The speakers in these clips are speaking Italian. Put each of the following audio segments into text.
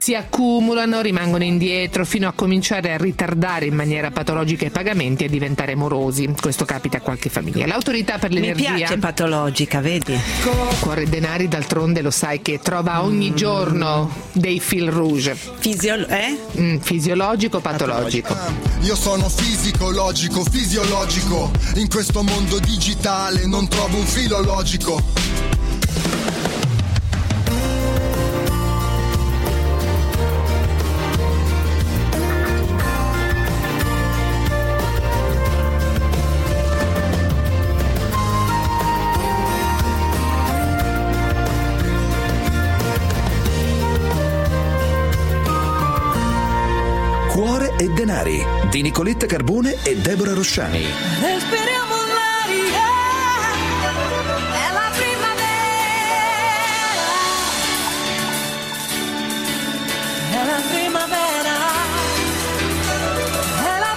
Si accumulano, rimangono indietro fino a cominciare a ritardare in maniera patologica i pagamenti e diventare morosi. Questo capita a qualche famiglia. L'autorità per l'energia... Mi piace patologica, vedi? Cuore e Denari, d'altronde lo sai che trova ogni giorno dei fil rouge. Fisiologico, patologico. Io sono fisico, logico, fisiologico. In questo mondo digitale non trovo un filo logico. Cuore e Denari di Nicoletta Carbone e Deborah Rosciani. Respiriamo l'aria, è la primavera, è la primavera, è la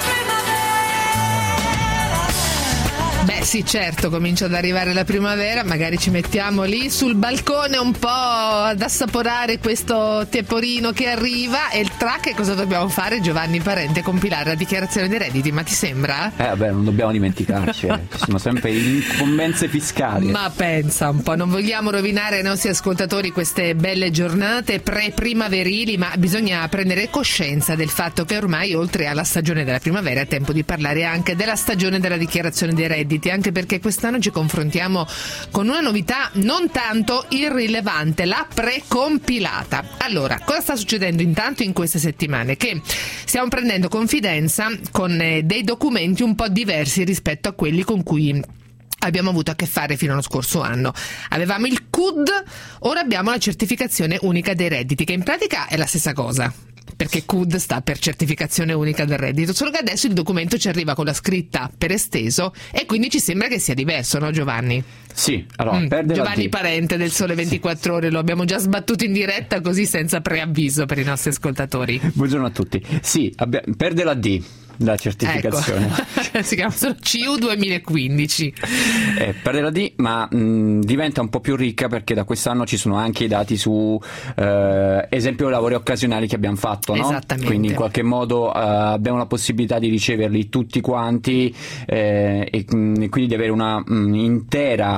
primavera. Beh sì, certo, comincia ad arrivare la primavera, magari ci mettiamo lì sul balcone un po' ad assaporare questo teporino che arriva. E il track, cosa dobbiamo fare, Giovanni Parente? Compilare la dichiarazione dei redditi, ma ti sembra? Vabbè, non dobbiamo dimenticarci, ci sono sempre incombenze fiscali. Ma pensa un po', non vogliamo rovinare ai nostri ascoltatori queste belle giornate pre-primaverili, ma bisogna prendere coscienza del fatto che ormai, oltre alla stagione della primavera, è tempo di parlare anche della stagione della dichiarazione dei redditi, anche perché quest'anno ci confrontiamo con una novità non tanto irrilevante, la precompilata. Allora, cosa sta succedendo intanto in queste settimane? Che stiamo prendendo confidenza con dei documenti un po' diversi rispetto a quelli con cui abbiamo avuto a che fare fino allo scorso anno. Avevamo il CUD, ora abbiamo la certificazione unica dei redditi, che in pratica è la stessa cosa, perché CUD sta per certificazione unica del reddito, solo che adesso il documento ci arriva con la scritta per esteso e quindi ci sembra che sia diverso, no Giovanni? Sì, allora perde Giovanni Parente del Sole 24 Ore, lo abbiamo già sbattuto in diretta così senza preavviso per i nostri ascoltatori. Buongiorno a tutti. Sì, perde la D. La certificazione, ecco. Si chiama solo CU 2015. Perde la D, ma diventa un po' più ricca, perché da quest'anno ci sono anche i dati su esempio lavori occasionali che abbiamo fatto, no? Esattamente. Quindi in qualche modo abbiamo la possibilità di riceverli tutti quanti e quindi di avere una intera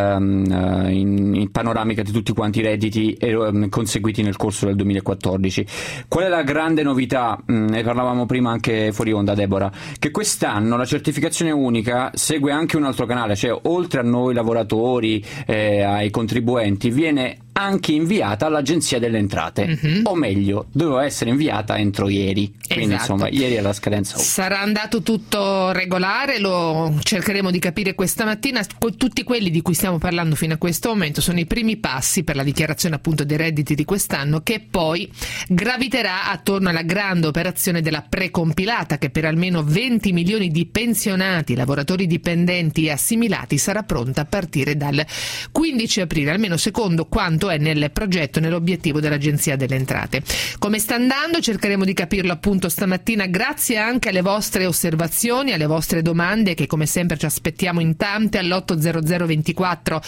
in panoramica di tutti quanti i redditi conseguiti nel corso del 2014. Qual è la grande novità? Ne parlavamo prima anche fuori onda, Deborah, che quest'anno la certificazione unica segue anche un altro canale, cioè oltre a noi lavoratori, ai contribuenti, viene anche inviata all'Agenzia delle Entrate, o meglio, doveva essere inviata entro ieri, quindi esatto. Insomma ieri è la scadenza. Sarà andato tutto regolare, lo cercheremo di capire questa mattina. Tutti quelli di cui stiamo parlando fino a questo momento sono i primi passi per la dichiarazione appunto dei redditi di quest'anno, che poi graviterà attorno alla grande operazione della precompilata, che per almeno 20 milioni di pensionati, lavoratori dipendenti e assimilati sarà pronta a partire dal 15 aprile, almeno secondo quanto è nel progetto, nell'obiettivo dell'Agenzia delle Entrate. Come sta andando? Cercheremo di capirlo appunto stamattina, grazie anche alle vostre osservazioni, alle vostre domande, che come sempre ci aspettiamo in tante all'800 24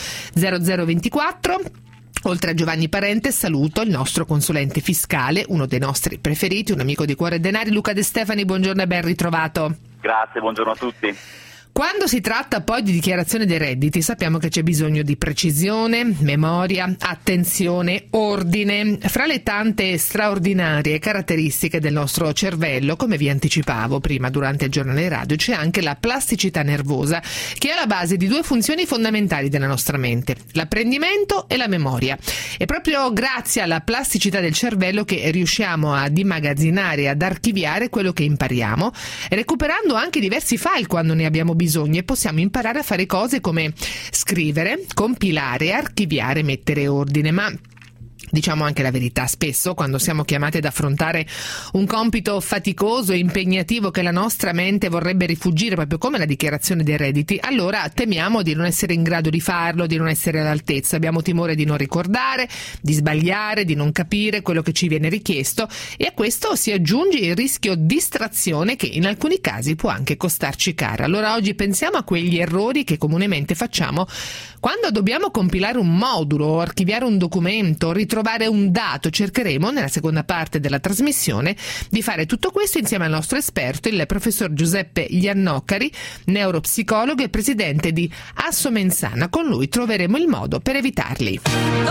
0024. Oltre a Giovanni Parente saluto il nostro consulente fiscale, uno dei nostri preferiti, un amico di Cuore e Denari, Luca De Stefani. Buongiorno e ben ritrovato. Grazie, buongiorno a tutti. Quando si tratta poi di dichiarazione dei redditi, sappiamo che c'è bisogno di precisione, memoria, attenzione, ordine. Fra le tante straordinarie caratteristiche del nostro cervello, come vi anticipavo prima durante il giornale radio, c'è anche la plasticità nervosa, che è alla base di due funzioni fondamentali della nostra mente: l'apprendimento e la memoria. È proprio grazie alla plasticità del cervello che riusciamo ad immagazzinare e ad archiviare quello che impariamo, recuperando anche diversi file quando ne abbiamo bisogno, e possiamo imparare a fare cose come scrivere, compilare, archiviare, mettere ordine. Ma diciamo anche la verità, spesso quando siamo chiamati ad affrontare un compito faticoso e impegnativo che la nostra mente vorrebbe rifuggire, proprio come la dichiarazione dei redditi, allora temiamo di non essere in grado di farlo, di non essere all'altezza, abbiamo timore di non ricordare, di sbagliare, di non capire quello che ci viene richiesto, e a questo si aggiunge il rischio distrazione, che in alcuni casi può anche costarci caro. Allora oggi pensiamo a quegli errori che comunemente facciamo quando dobbiamo compilare un modulo, archiviare un documento, ritrovare trovare un dato. Cercheremo nella seconda parte della trasmissione di fare tutto questo insieme al nostro esperto, il professor Giuseppe Iannocari, neuropsicologo e presidente di Assomenzana. Con lui troveremo il modo per evitarli.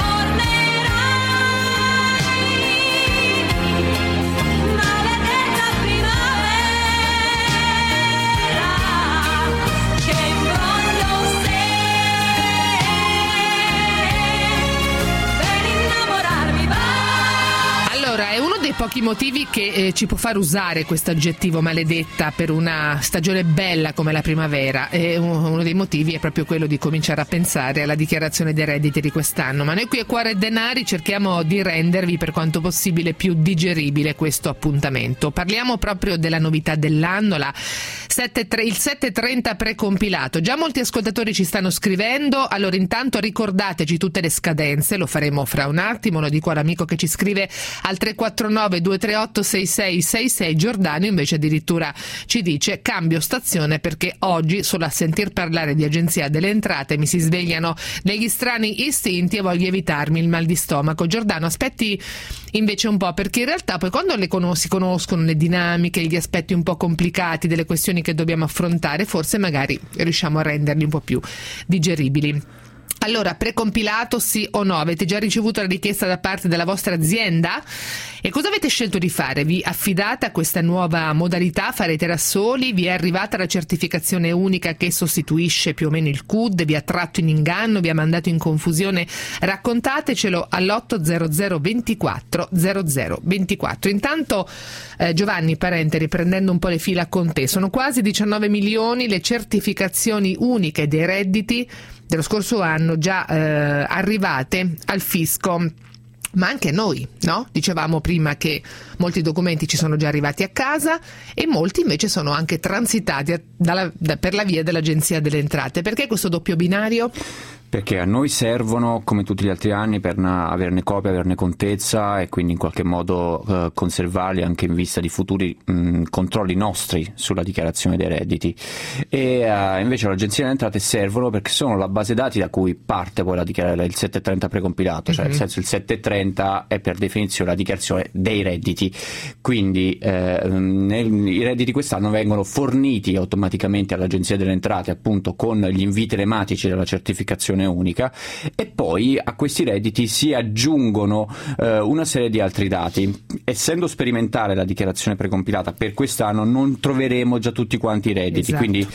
È uno dei pochi motivi che ci può far usare questo aggettivo maledetta per una stagione bella come la primavera, e uno dei motivi è proprio quello di cominciare a pensare alla dichiarazione dei redditi di quest'anno. Ma noi qui a Cuore e Denari cerchiamo di rendervi per quanto possibile più digeribile questo appuntamento. Parliamo proprio della novità dell'anno, il 730 precompilato. Già molti ascoltatori ci stanno scrivendo, allora intanto ricordateci tutte le scadenze, lo faremo fra un attimo, lo dico all'amico che ci scrive al 349 238 6666. Giordano invece addirittura ci dice: cambio stazione perché oggi solo a sentir parlare di Agenzia delle Entrate mi si svegliano degli strani istinti e voglio evitarmi il mal di stomaco. Giordano, aspetti invece un po', perché in realtà poi quando si conoscono le dinamiche, gli aspetti un po' complicati delle questioni che dobbiamo affrontare, forse magari riusciamo a renderli un po' più digeribili. Allora, precompilato sì o no? Avete già ricevuto la richiesta da parte della vostra azienda? E cosa avete scelto di fare? Vi affidate a questa nuova modalità? Farete da soli? Vi è arrivata la certificazione unica che sostituisce più o meno il CUD? Vi ha tratto in inganno? Vi ha mandato in confusione? Raccontatecelo all'800 24 00 24. Intanto Giovanni Parente, riprendendo un po' le fila con te, sono quasi 19 milioni le certificazioni uniche dei redditi dello scorso anno già arrivate al fisco, ma anche noi, no? Dicevamo prima che molti documenti ci sono già arrivati a casa e molti invece sono anche transitati per la via dell'Agenzia delle Entrate. Perché questo doppio binario? Perché a noi servono, come tutti gli altri anni, per averne copia, averne contezza e quindi in qualche modo conservarli anche in vista di futuri controlli nostri sulla dichiarazione dei redditi. E invece l'Agenzia delle Entrate servono perché sono la base dati da cui parte poi il 730 precompilato, cioè nel senso il 730 è per definizione la dichiarazione dei redditi. Quindi i redditi quest'anno vengono forniti automaticamente all'Agenzia delle Entrate appunto con gli invii telematici della certificazione unica, e poi a questi redditi si aggiungono una serie di altri dati. Essendo sperimentale la dichiarazione precompilata per quest'anno, non troveremo già tutti quanti i redditi, esatto. Quindi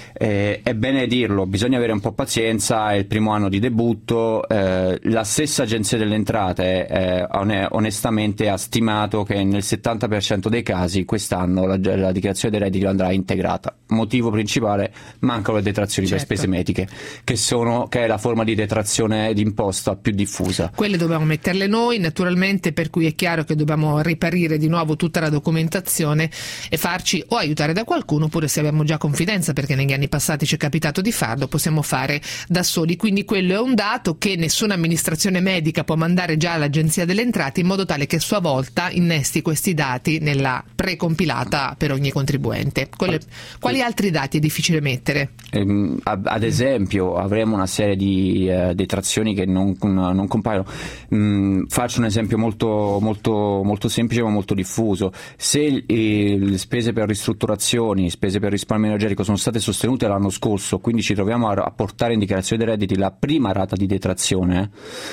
è bene dirlo, bisogna avere un po' pazienza, è il primo anno di debutto. La stessa Agenzia delle Entrate onestamente ha stimato che nel 70% dei casi quest'anno la dichiarazione dei redditi andrà integrata. Motivo principale: mancano le detrazioni per spese mediche, che è la forma di detrazione d'imposta più diffusa. Quelle dobbiamo metterle noi naturalmente, per cui è chiaro che dobbiamo riparire di nuovo tutta la documentazione e farci o aiutare da qualcuno, oppure se abbiamo già confidenza, perché negli anni passati ci è capitato di farlo, possiamo fare da soli. Quindi quello è un dato che nessuna amministrazione medica può mandare già all'Agenzia delle Entrate, in modo tale che a sua volta innesti questi dati nella precompilata per ogni contribuente. Quali altri dati è difficile mettere? Ad esempio avremo una serie di detrazioni che non compaiono. Faccio un esempio molto, molto, molto semplice ma molto diffuso. Se le spese per ristrutturazioni, spese per risparmio energetico sono state sostenute l'anno scorso, quindi ci troviamo a portare in dichiarazione dei redditi la prima rata di detrazione,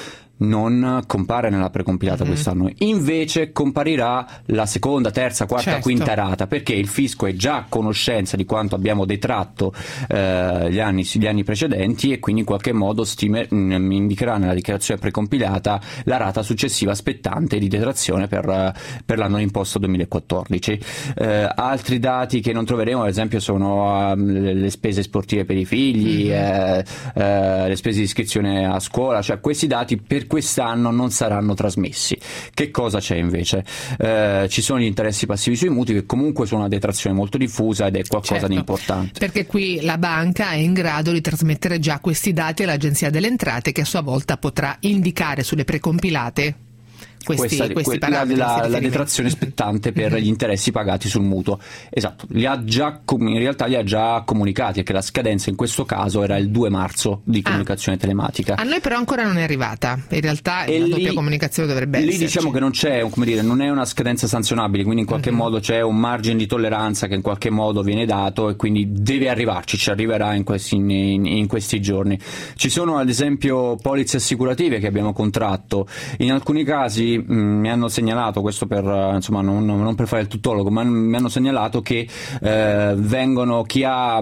non compare nella precompilata quest'anno, invece comparirà la seconda, terza, quarta, quinta rata, perché il fisco è già a conoscenza di quanto abbiamo detratto gli anni precedenti, e quindi in qualche modo indicherà nella dichiarazione precompilata la rata successiva spettante di detrazione per l'anno d'imposta 2014. Altri dati che non troveremo ad esempio sono le spese sportive per i figli, le spese di iscrizione a scuola, cioè questi dati per quest'anno non saranno trasmessi. Che cosa c'è invece? Ci sono gli interessi passivi sui mutui, che comunque sono una detrazione molto diffusa ed è qualcosa di importante. Perché qui la banca è in grado di trasmettere già questi dati all'Agenzia delle Entrate, che a sua volta potrà indicare sulle precompilate questi parametri. La detrazione spettante per gli interessi pagati sul mutuo. Esatto, in realtà li ha già comunicati, perché la scadenza in questo caso era il 2 marzo di comunicazione telematica. A noi però ancora non è arrivata, in realtà la doppia comunicazione dovrebbe esserci. Lì diciamo che non c'è, non è una scadenza sanzionabile, quindi in qualche modo c'è un margine di tolleranza che in qualche modo viene dato e quindi deve arrivarci, ci arriverà in questi giorni. Ci sono ad esempio polizze assicurative che abbiamo contratto, in alcuni casi mi hanno segnalato, questo per non per fare il tuttologo, ma mi hanno segnalato che chi ha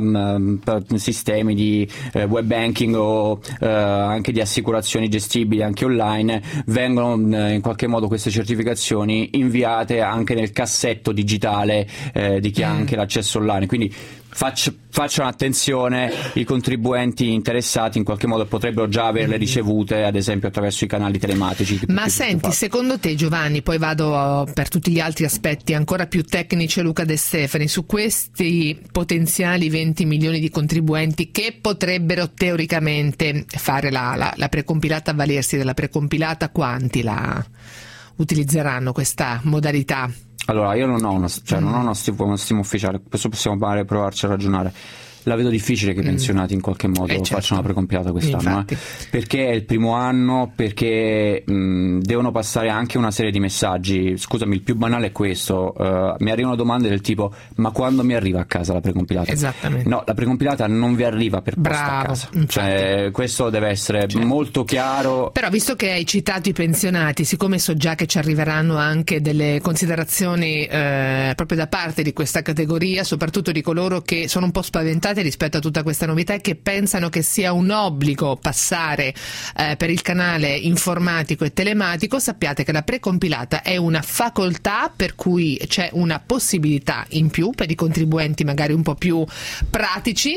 sistemi di web banking o anche di assicurazioni gestibili anche online, vengono in qualche modo queste certificazioni inviate anche nel cassetto digitale di chi ha anche l'accesso online, quindi facciano attenzione, i contribuenti interessati in qualche modo potrebbero già averle ricevute, ad esempio attraverso i canali telematici. Ma senti, secondo te, Giovanni, poi vado per tutti gli altri aspetti ancora più tecnici a Luca De Stefani, su questi potenziali 20 milioni di contribuenti che potrebbero teoricamente fare la precompilata, avvalersi della precompilata, quanti la utilizzeranno questa modalità? Allora, io non ho una stima ufficiale, questo possiamo provarci a ragionare. La vedo difficile che i pensionati in qualche modo facciano la precompilata quest'anno, perché è il primo anno, perché devono passare anche una serie di messaggi. Scusami, il più banale è questo, mi arrivano domande del tipo: ma quando mi arriva a casa la precompilata? Esattamente. No, la precompilata non vi arriva per posta a casa, cioè, questo deve essere molto chiaro. Però visto che hai citato i pensionati, siccome so già che ci arriveranno anche delle considerazioni proprio da parte di questa categoria, soprattutto di coloro che sono un po' spaventati rispetto a tutta questa novità e che pensano che sia un obbligo passare per il canale informatico e telematico, sappiate che la precompilata è una facoltà, per cui c'è una possibilità in più per i contribuenti magari un po' più pratici,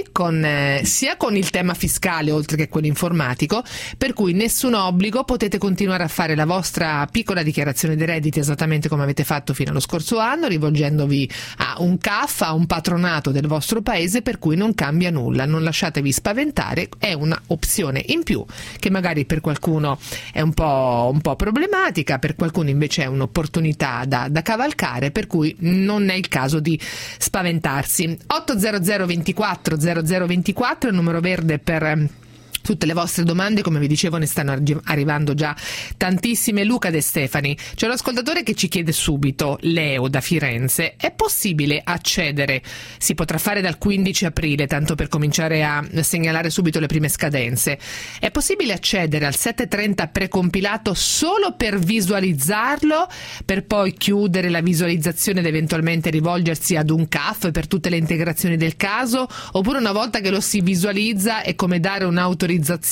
sia con il tema fiscale oltre che quello informatico, per cui nessun obbligo, potete continuare a fare la vostra piccola dichiarazione dei redditi esattamente come avete fatto fino allo scorso anno, rivolgendovi a un CAF, a un patronato del vostro paese, per cui non cambia nulla, non lasciatevi spaventare, è una opzione in più che magari per qualcuno è un po' problematica, per qualcuno invece è un'opportunità da cavalcare, per cui non è il caso di spaventarsi. 800 24 0024 il numero verde per tutte le vostre domande, come vi dicevo ne stanno arrivando già tantissime. Luca De Stefani, c'è un ascoltatore che ci chiede subito, Leo da Firenze: è possibile accedere, si potrà fare dal 15 aprile, tanto per cominciare a segnalare subito le prime scadenze, è possibile accedere al 730 precompilato solo per visualizzarlo, per poi chiudere la visualizzazione ed eventualmente rivolgersi ad un CAF per tutte le integrazioni del caso, oppure una volta che lo si visualizza è come dare un'autorizzazione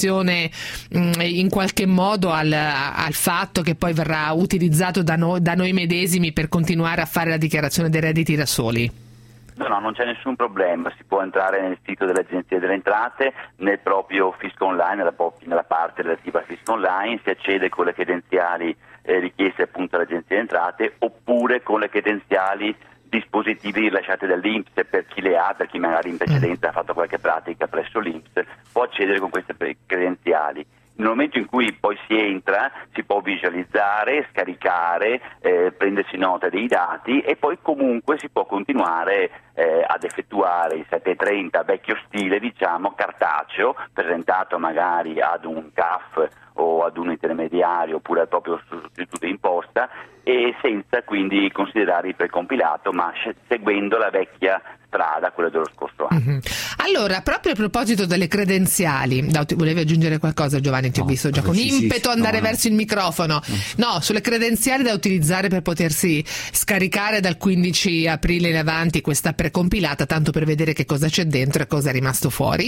in qualche modo al fatto che poi verrà utilizzato da noi medesimi per continuare a fare la dichiarazione dei redditi da soli? No, non c'è nessun problema, si può entrare nel sito dell'Agenzia delle Entrate, nel proprio fisco online, nella parte relativa al fisco online, si accede con le credenziali richieste appunto all'Agenzia delle Entrate, oppure con le credenziali dispositivi rilasciati dall'INPS, per chi le ha, per chi magari in precedenza ha fatto qualche pratica presso l'INPS, può accedere con queste credenziali. Nel momento in cui poi si entra si può visualizzare, scaricare, prendersi nota dei dati e poi comunque si può continuare ad effettuare il 730 vecchio stile, diciamo cartaceo, presentato magari ad un CAF o ad un intermediario oppure al proprio sostituto d'imposta, e senza quindi considerare il precompilato, ma seguendo la vecchia strada, quella dello scorso anno. Mm-hmm. Allora, proprio a proposito delle credenziali, volevi aggiungere qualcosa, Giovanni? Ti ho visto già con impeto andare verso il microfono. No, sulle credenziali da utilizzare per potersi scaricare dal 15 aprile in avanti questa precompilata, tanto per vedere che cosa c'è dentro e cosa è rimasto fuori.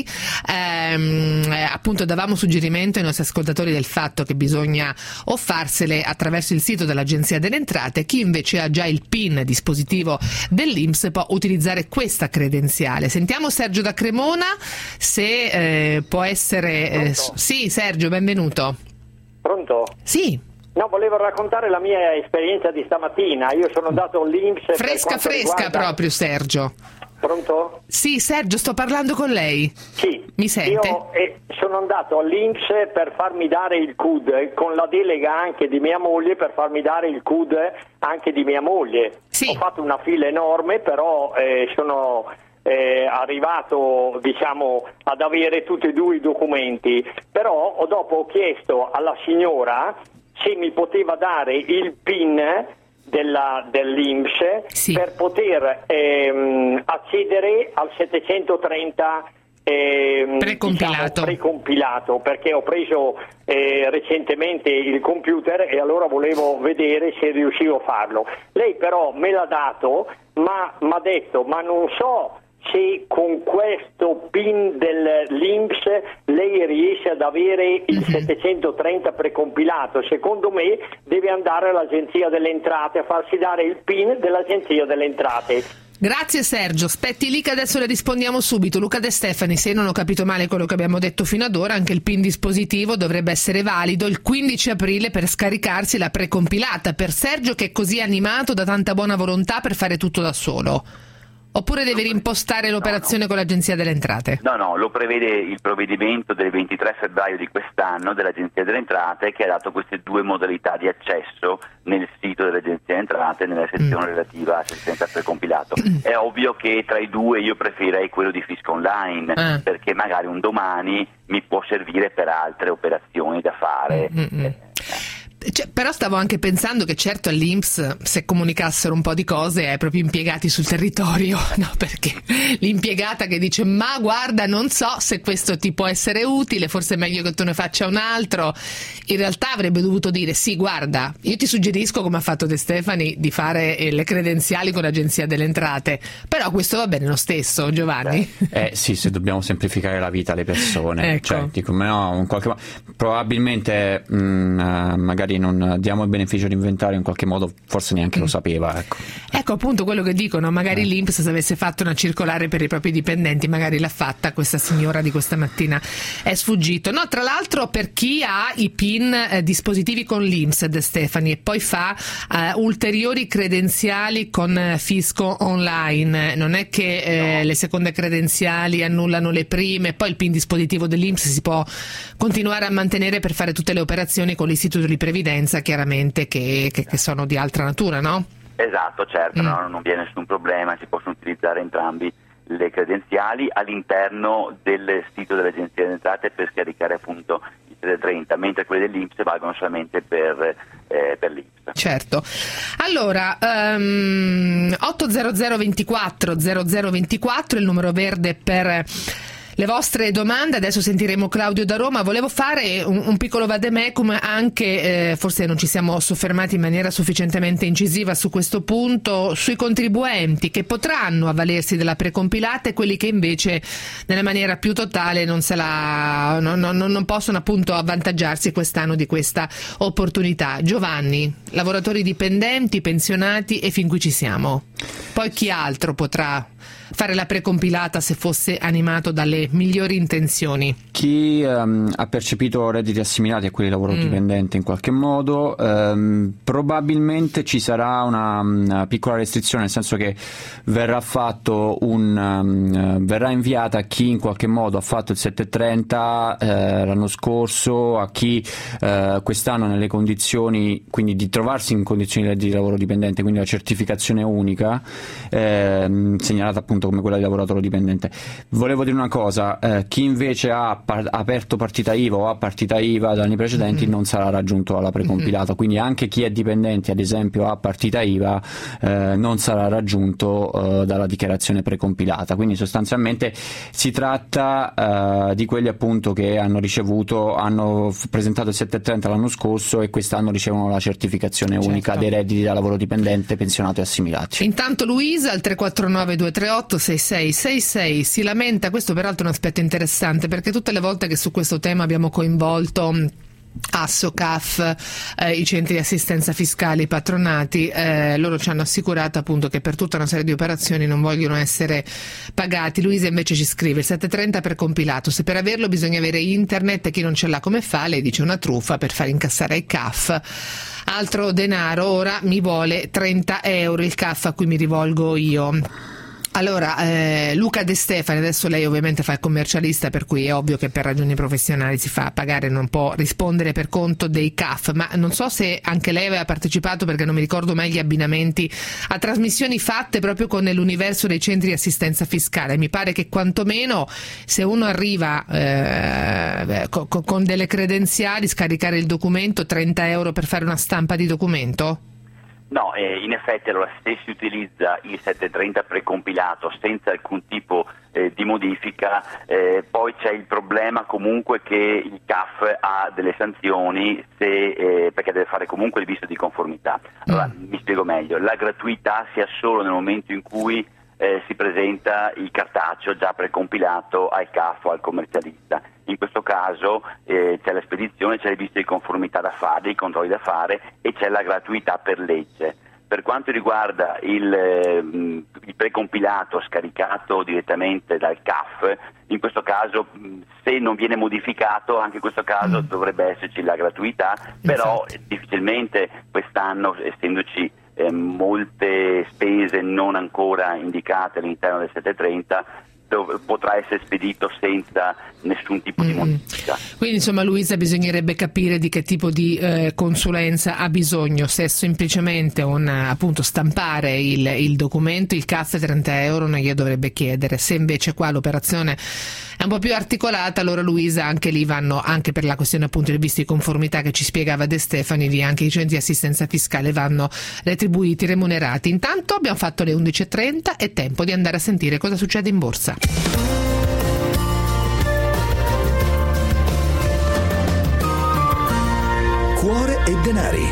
Appunto davamo suggerimento ai nostri ascoltatori del fatto che bisogna o farsele attraverso il sito dell'Agenzia delle Entrate. Chi invece ha già il PIN dispositivo dell'INPS può utilizzare questa credenziale. Sentiamo Sergio da Cremona, se può essere... Sì, Sergio, benvenuto. Pronto? Sì. No, volevo raccontare la mia esperienza di stamattina. Io sono andato all'INPS... Fresca riguarda... proprio, Sergio. Pronto? Sì, Sergio, sto parlando con lei. Sì. Mi sente? Io sono andato all'INPS per farmi dare il CUD, con la delega anche di mia moglie per farmi dare il CUD anche di mia moglie. Sì. Ho fatto una fila enorme, però sono arrivato, diciamo, ad avere tutti e due i documenti. Però dopo ho chiesto alla signora se mi poteva dare il PIN dell'INPS, sì, per poter accedere al 730 precompilato, perché ho preso recentemente il computer e allora volevo vedere se riuscivo a farlo. Lei però me l'ha dato, ma mi ha detto, ma non so se con questo PIN dell'INPS lei riesce ad avere il 730 precompilato. Secondo me deve andare all'Agenzia delle Entrate a farsi dare il PIN dell'Agenzia delle Entrate. Grazie Sergio, aspetti lì che adesso le rispondiamo subito. Luca De Stefani, se non ho capito male quello che abbiamo detto fino ad ora, anche il PIN dispositivo dovrebbe essere valido il 15 aprile per scaricarsi la precompilata, per Sergio che è così animato da tanta buona volontà per fare tutto da solo. Oppure deve reimpostare l'operazione con l'Agenzia delle Entrate? No, lo prevede il provvedimento del 23 febbraio di quest'anno dell'Agenzia delle Entrate, che ha dato queste due modalità di accesso nel sito dell'Agenzia delle Entrate nella sezione relativa al 730 precompilato. È ovvio che tra i due io preferirei quello di Fisco Online, perché magari un domani mi può servire per altre operazioni da fare. Però stavo anche pensando che certo all'INPS, se comunicassero un po' di cose, ai propri impiegati sul territorio, no? Perché l'impiegata che dice ma guarda non so se questo ti può essere utile, forse è meglio che tu ne faccia un altro, in realtà avrebbe dovuto dire sì guarda, io ti suggerisco, come ha fatto De Stefani, di fare le credenziali con l'Agenzia delle Entrate, però questo va bene lo stesso, Giovanni? Sì, se dobbiamo semplificare la vita alle persone, ecco. Cioè, dico, no, in qualche modo, probabilmente magari non diamo il beneficio d'inventario, in qualche modo forse neanche lo sapeva, ecco appunto quello che dicono, magari l'INPS se avesse fatto una circolare per i propri dipendenti magari l'ha fatta, questa signora di questa mattina è sfuggito. No, tra l'altro per chi ha i PIN dispositivi con l'INPS, De Stefani, e poi fa ulteriori credenziali con Fisco Online, non è che le seconde credenziali annullano le prime, poi il PIN dispositivo dell'INPS si può continuare a mantenere per fare tutte le operazioni con l'istituto di previdenza, chiaramente che sono di altra natura, no? Esatto, certo, non vi è nessun problema, si possono utilizzare entrambi le credenziali all'interno del sito dell'Agenzia delle Entrate per scaricare appunto il 730, mentre quelle dell'INPS valgono solamente per l'INPS. Certo. Allora, 800 24 0024 il numero verde per le vostre domande. Adesso sentiremo Claudio da Roma. Volevo fare un piccolo vademecum anche, forse non ci siamo soffermati in maniera sufficientemente incisiva su questo punto, sui contribuenti che potranno avvalersi della precompilata e quelli che invece nella maniera più totale non possono appunto avvantaggiarsi quest'anno di questa opportunità. Giovanni, lavoratori dipendenti, pensionati e fin qui ci siamo. Poi chi altro potrà fare la precompilata se fosse animato dalle migliori intenzioni? Chi ha percepito redditi assimilati a quelli di lavoro dipendente in qualche modo, probabilmente ci sarà una piccola restrizione, nel senso che verrà inviata a chi in qualche modo ha fatto il 730 l'anno scorso, a chi quest'anno nelle condizioni, quindi di trovarsi in condizioni di reddito di lavoro dipendente, quindi la certificazione unica segnalata appunto come quella di lavoratore dipendente. Volevo dire una cosa, chi invece ha aperto partita IVA o ha partita IVA da anni precedenti non sarà raggiunto alla precompilata, quindi anche chi è dipendente ad esempio ha partita IVA non sarà raggiunto dalla dichiarazione precompilata, quindi sostanzialmente si tratta di quelli appunto che hanno presentato il 730 l'anno scorso e quest'anno ricevono la certificazione unica dei redditi da lavoro dipendente, pensionato e assimilati. Intanto Luisa al 349 238 6666 si lamenta, questo peraltro è un aspetto interessante perché tutte le volte che su questo tema abbiamo coinvolto Asso, CAF, i centri di assistenza fiscale, i patronati, loro ci hanno assicurato appunto che per tutta una serie di operazioni non vogliono essere pagati. Luisa invece ci scrive: il 730 per compilato, se per averlo bisogna avere internet e chi non ce l'ha come fa? Lei dice una truffa per far incassare ai CAF altro denaro, ora mi vuole 30 euro il CAF a cui mi rivolgo io. Allora, Luca De Stefani, adesso lei ovviamente fa il commercialista, per cui è ovvio che per ragioni professionali si fa pagare, non può rispondere per conto dei CAF, ma non so se anche lei aveva partecipato, perché non mi ricordo mai gli abbinamenti a trasmissioni fatte proprio con l'universo dei centri di assistenza fiscale. Mi pare che quantomeno se uno arriva con delle credenziali, scaricare il documento, 30 euro per fare una stampa di documento? No, in effetti allora se si utilizza il 730 precompilato senza alcun tipo di modifica, poi c'è il problema comunque che il CAF ha delle sanzioni perché deve fare comunque il visto di conformità. Allora, mi spiego meglio, la gratuità si ha solo nel momento in cui si presenta il cartaceo già precompilato al CAF o al commercialista. In questo caso c'è la spedizione, c'è il visto di conformità da fare, i controlli da fare e c'è la gratuità per legge. Per quanto riguarda il precompilato scaricato direttamente dal CAF, in questo caso se non viene modificato anche in questo caso dovrebbe esserci la gratuità, però difficilmente quest'anno, essendoci molte spese non ancora indicate all'interno del 730, potrà essere spedito senza nessun tipo di modifica. Quindi insomma, Luisa, bisognerebbe capire di che tipo di consulenza ha bisogno, se è semplicemente appunto stampare il documento, il CAF 30 euro non glielo dovrebbe chiedere. Se invece qua l'operazione è un po' più articolata, allora Luisa, anche lì vanno, anche per la questione appunto del visto di conformità che ci spiegava De Stefani, lì anche i centri di assistenza fiscale vanno retribuiti, remunerati. Intanto abbiamo fatto le 11.30, è tempo di andare a sentire cosa succede in borsa. Cuore e denari.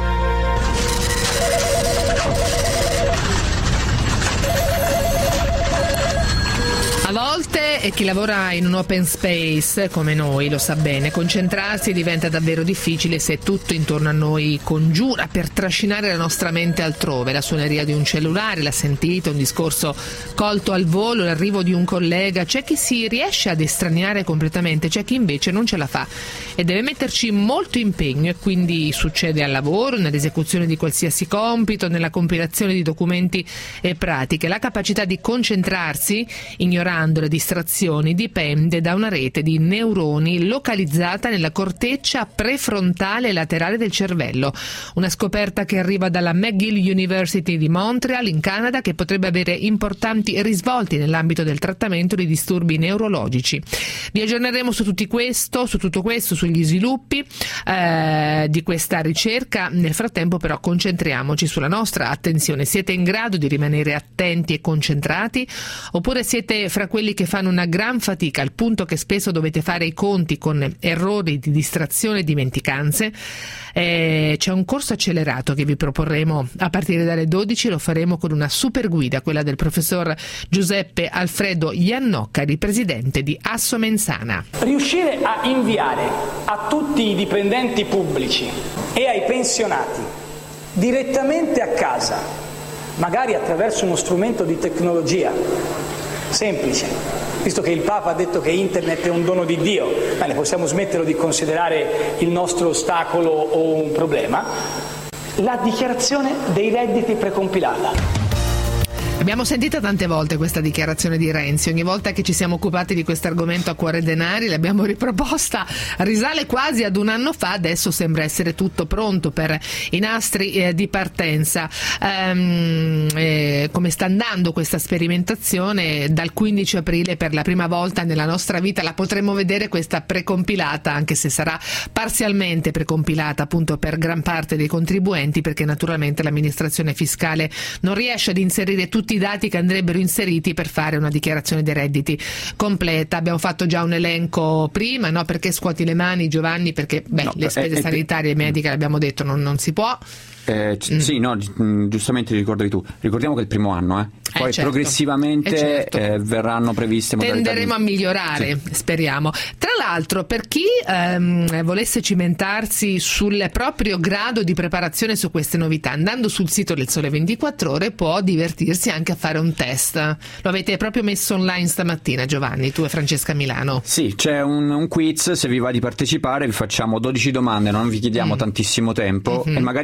A volte, e chi lavora in un open space come noi lo sa bene, concentrarsi diventa davvero difficile se tutto intorno a noi congiura per trascinare la nostra mente altrove. La suoneria di un cellulare, l'ha sentito, un discorso colto al volo, l'arrivo di un collega. C'è chi si riesce ad estraniare completamente, c'è chi invece non ce la fa e deve metterci molto impegno, e quindi succede al lavoro, nell'esecuzione di qualsiasi compito, nella compilazione di documenti e pratiche. La capacità di concentrarsi, ignorando le distrazioni, dipende da una rete di neuroni localizzata nella corteccia prefrontale laterale del cervello. Una scoperta che arriva dalla McGill University di Montreal in Canada, che potrebbe avere importanti risvolti nell'ambito del trattamento di disturbi neurologici. Vi aggiorneremo su tutto questo, sugli sviluppi di questa ricerca. Nel frattempo però concentriamoci sulla nostra attenzione. Siete in grado di rimanere attenti e concentrati, oppure siete fra quelli che fanno una gran fatica al punto che spesso dovete fare i conti con errori di distrazione e dimenticanze? C'è un corso accelerato che vi proporremo a partire dalle 12, lo faremo con una super guida, quella del professor Giuseppe Alfredo Iannoccari, presidente di Assomenzana. Riuscire a inviare a tutti i dipendenti pubblici e ai pensionati direttamente a casa, magari attraverso uno strumento di tecnologia semplice, visto che il Papa ha detto che internet è un dono di Dio, bene, possiamo smettere di considerare il nostro ostacolo o un problema, la dichiarazione dei redditi precompilata. Abbiamo sentito tante volte questa dichiarazione di Renzi, ogni volta che ci siamo occupati di questo argomento a Cuore Denari l'abbiamo riproposta, risale quasi ad un anno fa, adesso sembra essere tutto pronto per i nastri di partenza. Come sta andando questa sperimentazione? Dal 15 aprile per la prima volta nella nostra vita la potremo vedere questa precompilata, anche se sarà parzialmente precompilata appunto per gran parte dei contribuenti, perché naturalmente l'amministrazione fiscale non riesce ad inserire tutti i dati che andrebbero inseriti per fare una dichiarazione dei redditi completa. Abbiamo fatto già un elenco prima, no? Perché scuoti le mani, Giovanni? Perché le spese sanitarie e mediche, l'abbiamo detto, non si può. Sì, no, giustamente ricordavi tu. Ricordiamo che è il primo anno, poi certo. Progressivamente verranno previste modalità. Tenderemo a migliorare, sì. Speriamo. Tra l'altro, per chi volesse cimentarsi sul proprio grado di preparazione su queste novità, andando sul sito del Sole 24 Ore può divertirsi anche a fare un test. Lo avete proprio messo online stamattina, Giovanni, tu e Francesca Milano. Sì, c'è un quiz, se vi va di partecipare vi facciamo 12 domande, non vi chiediamo tantissimo tempo e magari vedete che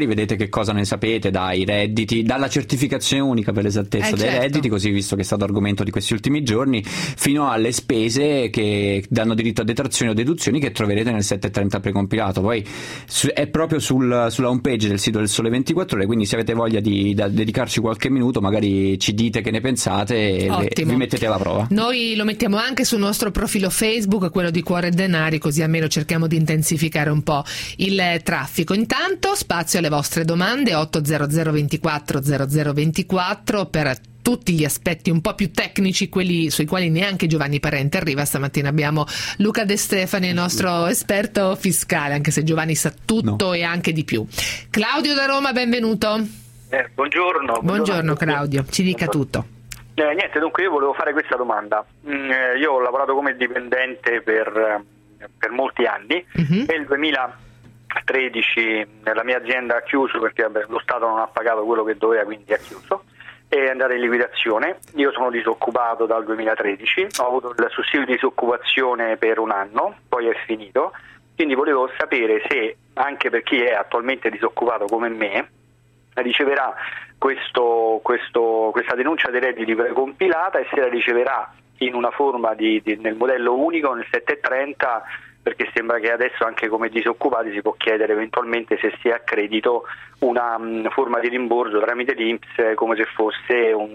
cosa ne sapete dai redditi, dalla certificazione unica per l'esattezza dei redditi, così visto che è stato argomento di questi ultimi giorni, fino alle spese che danno diritto a detrazioni o deduzioni che troverete nel 730 precompilato. Poi è proprio sulla homepage del sito del Sole 24 Ore, quindi se avete voglia di dedicarci qualche minuto magari ci dite che ne pensate e vi mettete alla prova. Noi lo mettiamo anche sul nostro profilo Facebook, quello di Cuore e Denari, così almeno cerchiamo di intensificare un po' il traffico. Intanto spazio alle vostre domande, 800 24 0024 per tutti gli aspetti un po' più tecnici, quelli sui quali neanche Giovanni Parente arriva. Stamattina abbiamo Luca De Stefani, il nostro esperto fiscale, anche se Giovanni sa tutto e anche di più. Claudio da Roma, benvenuto. Buongiorno Claudio, ci dica tutto. Niente, dunque io volevo fare questa domanda. Io ho lavorato come dipendente per molti anni e nel 2013 la mia azienda ha chiuso perché lo Stato non ha pagato quello che doveva, quindi ha chiuso e è andata in liquidazione. Io sono disoccupato dal 2013, ho avuto il sussidio di disoccupazione per un anno, poi è finito, quindi volevo sapere se anche per chi è attualmente disoccupato come me riceverà questa denuncia dei redditi precompilata e se la riceverà in una forma nel modello unico, nel 730, perché sembra che adesso anche come disoccupati si può chiedere eventualmente se si ha a credito una forma di rimborso tramite l'INPS come se fosse un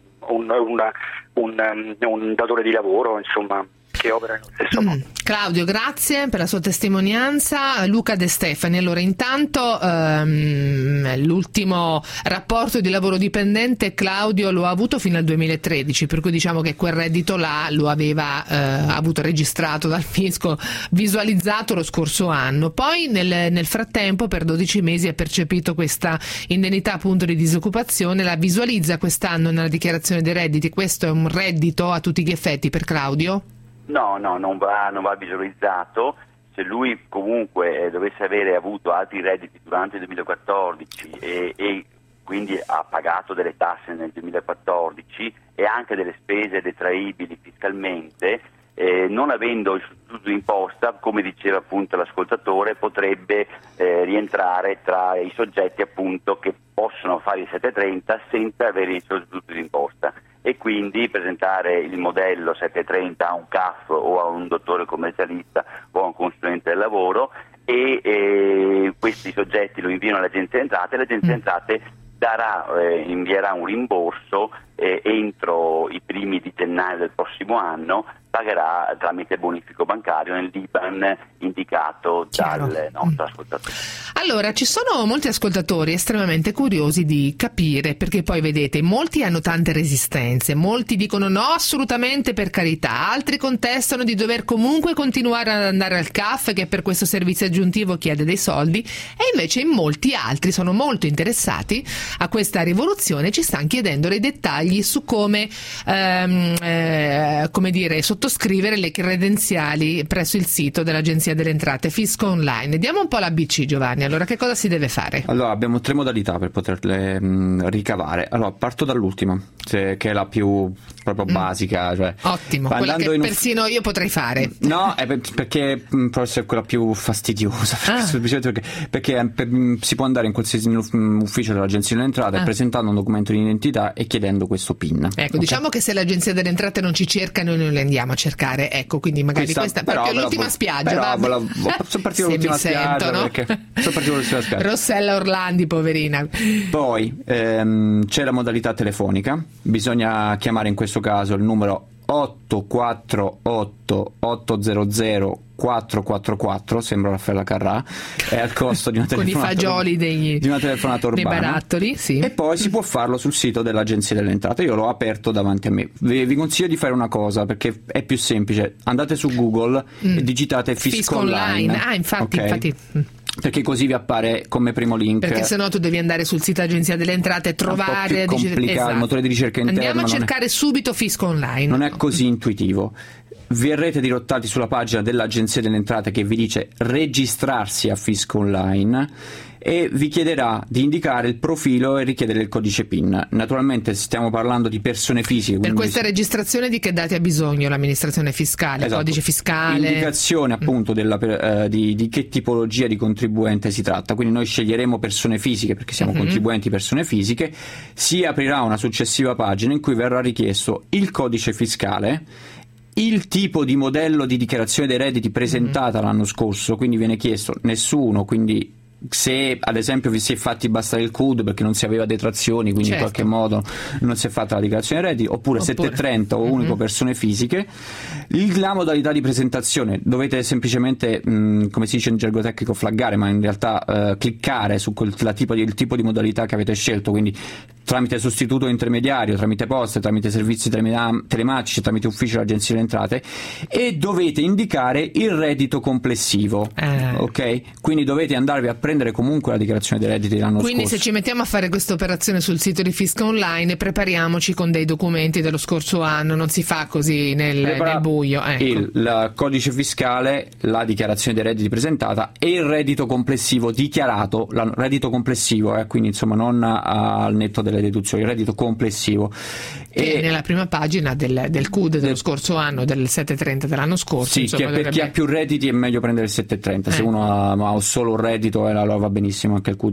datore di lavoro, insomma, che opera nello stesso modo. Claudio, grazie per la sua testimonianza. Luca De Stefani, allora intanto l'ultimo rapporto di lavoro dipendente Claudio lo ha avuto fino al 2013, per cui diciamo che quel reddito là lo aveva avuto registrato dal fisco, visualizzato lo scorso anno. Poi nel frattempo per 12 mesi ha percepito questa indennità appunto di disoccupazione, la visualizza quest'anno nella dichiarazione dei redditi. Questo è un reddito a tutti gli effetti per Claudio? No, non va visualizzato. Se lui comunque dovesse avere avuto altri redditi durante il 2014 e quindi ha pagato delle tasse nel 2014 e anche delle spese detraibili fiscalmente, non avendo il sostituto d'imposta, come diceva appunto l'ascoltatore, potrebbe rientrare tra i soggetti appunto che possono fare il 730 senza avere il sostituto d'imposta e quindi presentare il modello 730 a un CAF o a un dottore commercialista o a un consulente del lavoro e questi soggetti lo inviano all'Agenzia delle Entrate e l'Agenzia delle Entrate invierà un rimborso entro i primi di gennaio del prossimo anno, pagherà tramite bonifico bancario nell'IBAN indicato dal nostro ascoltatore. Allora, ci sono molti ascoltatori estremamente curiosi di capire, perché poi vedete, molti hanno tante resistenze, molti dicono no, assolutamente, per carità, altri contestano di dover comunque continuare ad andare al CAF che per questo servizio aggiuntivo chiede dei soldi, e invece in molti altri sono molto interessati a questa rivoluzione, ci stanno chiedendo dei dettagli su come sottoscrivere le credenziali presso il sito dell'Agenzia delle Entrate Fisco Online. Diamo un po' l'ABC, Giovanni. Allora, che cosa si deve fare? Allora, abbiamo 3 modalità per poterle ricavare. Allora, parto dall'ultima, che è la più proprio basica. Cioè, ottimo, quella che persino io potrei fare. No, perché forse è quella più fastidiosa. Perché si può andare in qualsiasi ufficio dell'Agenzia delle Entrate presentando un documento di identità e chiedendo questo PIN. Ecco, diciamo che se l'Agenzia delle Entrate non ci cerca, noi non le andiamo a cercare. Ecco, quindi magari questa perché è l'ultima spiaggia. Sono partito dall'ultima spiaggia, no? Rossella Orlandi, poverina. Poi c'è la modalità telefonica, bisogna chiamare in questo caso il numero 848 800 444, sembra Raffaella Carrà, è al costo di una telefonata con i fagioli di una telefonata urbana, dei barattoli, sì. E poi si può farlo sul sito dell'Agenzia delle Entrate. Io l'ho aperto davanti a me. Vi consiglio di fare una cosa perché è più semplice: andate su Google e digitate Fisco Online. Infatti. Perché così vi appare come primo link. Perché sennò tu devi andare sul sito Agenzia delle Entrate e trovare, è un po' più complicato, il motore di ricerca interno. Andiamo a cercare subito Fisco Online. Non è così intuitivo. Verrete dirottati sulla pagina dell'Agenzia delle Entrate che vi dice registrarsi a Fisco Online e vi chiederà di indicare il profilo e richiedere il codice PIN. Naturalmente stiamo parlando di persone fisiche. Per questa registrazione di che dati ha bisogno l'amministrazione fiscale? Esatto. Codice fiscale? Indicazione appunto di che tipologia di contribuente si tratta, quindi noi sceglieremo persone fisiche perché siamo contribuenti persone fisiche, si aprirà una successiva pagina in cui verrà richiesto il codice fiscale, il tipo di modello di dichiarazione dei redditi presentata l'anno scorso, quindi viene chiesto nessuno, quindi se ad esempio vi si è fatti bastare il CUD perché non si aveva detrazioni, quindi in qualche modo non si è fatta la dichiarazione dei redditi, oppure 730 o unico persone fisiche. La modalità di presentazione dovete semplicemente, come si dice in gergo tecnico, flaggare, ma in realtà cliccare su il tipo di modalità che avete scelto, quindi tramite sostituto intermediario, tramite poste, tramite servizi telematici, tramite ufficio dell'Agenzia delle Entrate, e dovete indicare il reddito complessivo. Ok? Quindi dovete andarvi a prendere comunque la dichiarazione dei redditi dell'anno scorso. Quindi se ci mettiamo a fare questa operazione sul sito di Fisco Online, prepariamoci con dei documenti dello scorso anno, non si fa così nel buio. Ecco. Il codice fiscale, la dichiarazione dei redditi presentata e il reddito complessivo dichiarato, reddito complessivo, quindi insomma non al netto delle deduzioni, il reddito complessivo. E nella prima pagina del CUD dello scorso anno, del 730 dell'anno scorso. Sì, insomma, per chi ha più redditi è meglio prendere il 730, se uno ha solo un reddito allora va benissimo anche il CUD.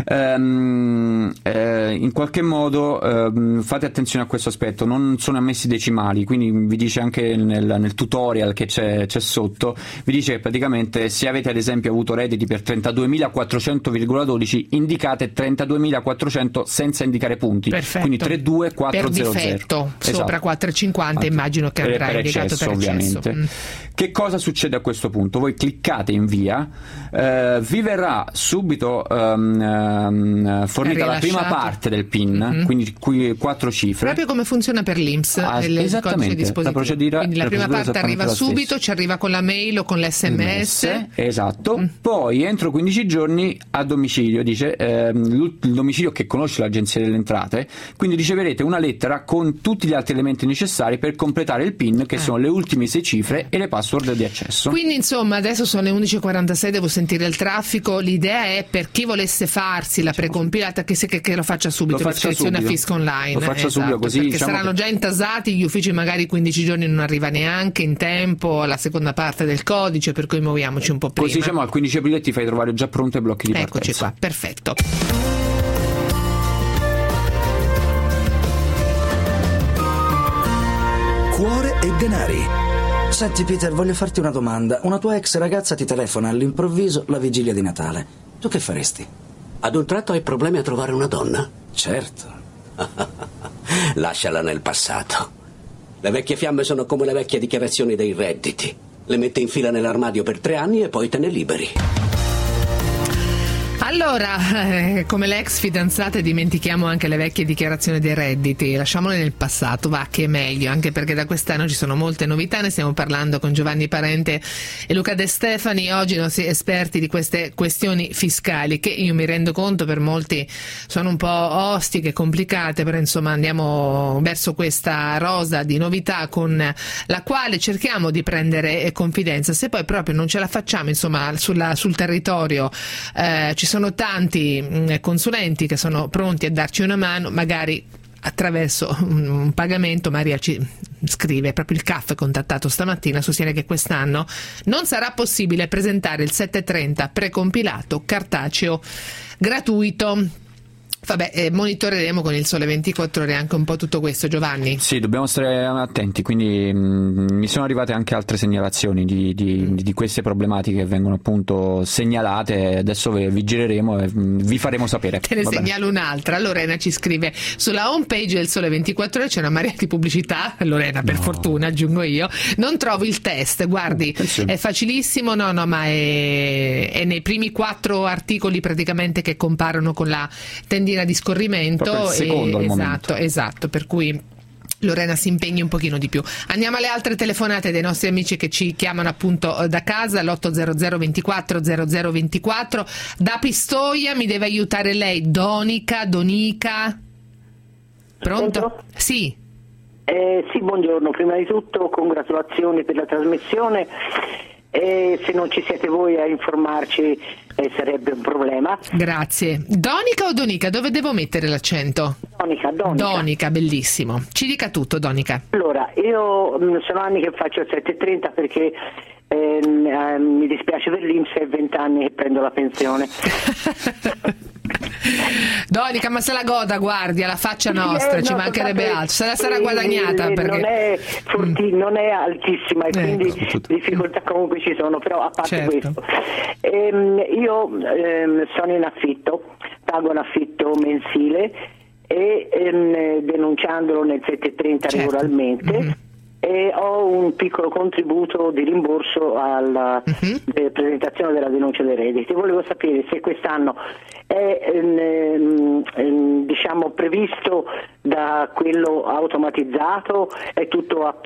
In qualche modo fate attenzione a questo aspetto, non sono ammessi decimali, quindi vi dice anche nel tutorial che c'è sotto, vi dice che praticamente se avete ad esempio avuto redditi per 32.400,12 indicate 32.400 senza indicare punti. Perfetto. Quindi 32400 per difetto, sopra 4,50 immagino che andrà indicato per eccesso. Che cosa succede a questo punto? Voi cliccate invia, vi verrà subito fornita la prima parte del PIN, quindi qui 4 cifre. Proprio come funziona per l'INPS, esattamente, la procedura. Quindi la prima parte arriva subito, ci arriva con la mail o con l'SMS. Esatto. Poi entro 15 giorni a domicilio, dice il domicilio che conosce l'Agenzia delle Entrate, quindi riceverete una lettera con tutti gli altri elementi necessari per completare il PIN, che sono le ultime 6 cifre e le password di accesso. Quindi insomma adesso sono le 11.46, devo sentire il traffico. L'idea è per chi volesse farsi la precompilata che lo faccia subito, l'iscrizione a Fisco Online. Lo faccia subito, così perché saranno già intasati gli uffici, magari 15 giorni non arriva neanche in tempo alla seconda parte del codice, per cui muoviamoci un po' prima. Così diciamo al 15 aprile ti fai trovare già pronto i blocchi di partenza. Eccoci qua, perfetto. Cuore e denari. Senti Peter, voglio farti una domanda. Una tua ex ragazza ti telefona all'improvviso la vigilia di Natale. Tu che faresti? Ad un tratto hai problemi a trovare una donna? Certo. Lasciala nel passato. Le vecchie fiamme sono come le vecchie dichiarazioni dei redditi. Le metti in fila nell'armadio per 3 anni e poi te ne liberi. Allora, come le ex fidanzate dimentichiamo anche le vecchie dichiarazioni dei redditi, lasciamole nel passato, va che è meglio, anche perché da quest'anno ci sono molte novità. Ne stiamo parlando con Giovanni Parente e Luca De Stefani, oggi i nostri esperti di queste questioni fiscali, che io mi rendo conto per molti sono un po' ostiche, complicate, però insomma andiamo verso questa rosa di novità con la quale cerchiamo di prendere confidenza. Se poi proprio non ce la facciamo, insomma, sul territorio ci sono tanti consulenti che sono pronti a darci una mano, magari attraverso un pagamento. Maria ci scrive, proprio il CAF contattato stamattina sostiene che quest'anno non sarà possibile presentare il 730 precompilato cartaceo gratuito. Vabbè, monitoreremo con il Sole 24 Ore anche un po' tutto questo, Giovanni. Sì, dobbiamo stare attenti, quindi mi sono arrivate anche altre segnalazioni di queste problematiche che vengono appunto segnalate, adesso vi gireremo e vi faremo sapere. Te ne segnalo un'altra. Lorena ci scrive, sulla home page del Sole 24 Ore c'è una marea di pubblicità, Lorena per fortuna aggiungo io, non trovo il test, guardi, è facilissimo, ma è nei primi 4 articoli praticamente che comparono con la tendina di scorrimento, esatto, per cui Lorena si impegni un pochino di più. Andiamo alle altre telefonate dei nostri amici che ci chiamano appunto da casa, l'800 24 0024. Da Pistoia mi deve aiutare lei, Donica. Pronto? Sì. Sì, buongiorno, prima di tutto congratulazioni per la trasmissione. Se non ci siete voi a informarci sarebbe un problema. Grazie. Donica o Donica? Dove devo mettere l'accento? Donica. Donica, bellissimo. Ci dica tutto, Donica. Allora, io sono anni che faccio il 730 perché mi dispiace per l'INPS, è 20 anni che prendo la pensione. Donica, ma se la goda, guardi, alla faccia nostra, ci mancherebbe altro, se la sarà guadagnata perché non è altissima e quindi difficoltà comunque ci sono, però a parte questo io sono in affitto, pago un affitto mensile e denunciandolo nel 730 regolarmente e ho un piccolo contributo di rimborso alla presentazione della denuncia dei redditi. Volevo sapere se quest'anno è diciamo previsto da quello automatizzato, è tutto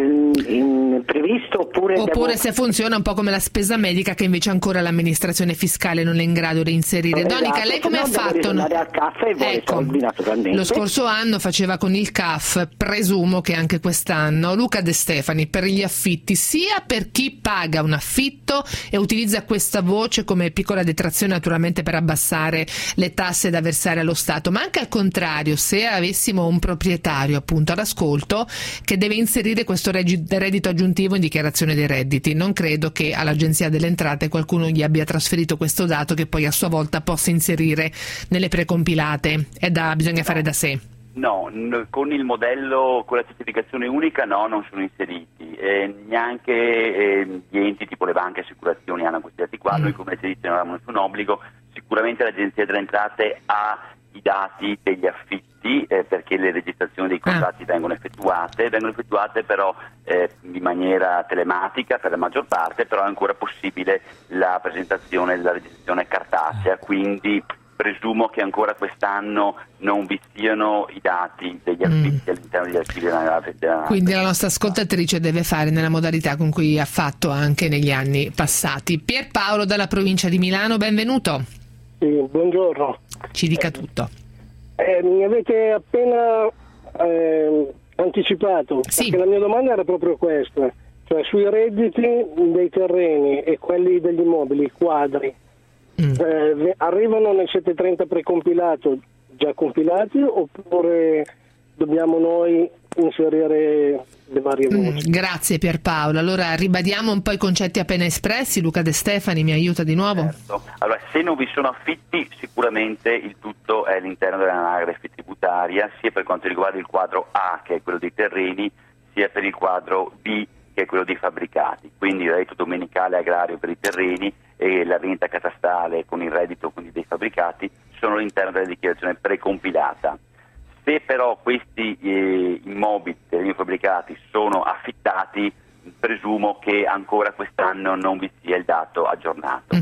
previsto oppure se funziona un po' come la spesa medica che invece ancora l'amministrazione fiscale non è in grado di inserire. Donica, lei come ha fatto? Al CAF e vuole soldi, naturalmente. Lo scorso anno faceva con il CAF, presumo che anche quest'anno. Luca De Stefani, per gli affitti, sia per chi paga un affitto e utilizza questa voce come piccola detrazione naturalmente per abbassare le tasse da versare allo Stato, ma anche al contrario, se avessimo un proprietario appunto all'ascolto che deve inserire questo reddito aggiuntivo in dichiarazione dei redditi, non credo che all'Agenzia delle Entrate qualcuno gli abbia trasferito questo dato che poi a sua volta possa inserire nelle precompilate, bisogna fare da sé. No, con il modello, con la certificazione unica non sono inseriti, neanche gli enti tipo le banche e assicurazioni hanno questi dati qua, noi come servizio non abbiamo nessun obbligo. Sicuramente l'Agenzia delle Entrate ha i dati degli affitti perché le registrazioni dei contratti vengono effettuate però in maniera telematica per la maggior parte, però è ancora possibile la presentazione della registrazione cartacea, quindi presumo che ancora quest'anno non vi siano i dati degli affitti all'interno degli archivi della... Quindi la nostra ascoltatrice deve fare nella modalità con cui ha fatto anche negli anni passati. Pierpaolo dalla provincia di Milano, benvenuto. Sì, buongiorno. Ci dica tutto. Mi avete appena anticipato, perché la mia domanda era proprio questa, cioè sui redditi dei terreni e quelli degli immobili, i quadri, arrivano nel 730 precompilato già compilati oppure dobbiamo noi inserire le varie voci? Grazie Pierpaolo. Allora ribadiamo un po' i concetti appena espressi. Luca De Stefani mi aiuta di nuovo. Certo. Allora, se non vi sono affitti, sicuramente il tutto è all'interno dell'anagrafe tributaria, sia per quanto riguarda il quadro A, che è quello dei terreni, sia per il quadro B, che è quello dei fabbricati. Quindi il reddito domenicale agrario per i terreni e la rendita catastale con il reddito quindi dei fabbricati sono all'interno della dichiarazione precompilata. Se però questi immobili, terreni fabbricati, sono affittati, presumo che ancora quest'anno non vi sia il dato aggiornato.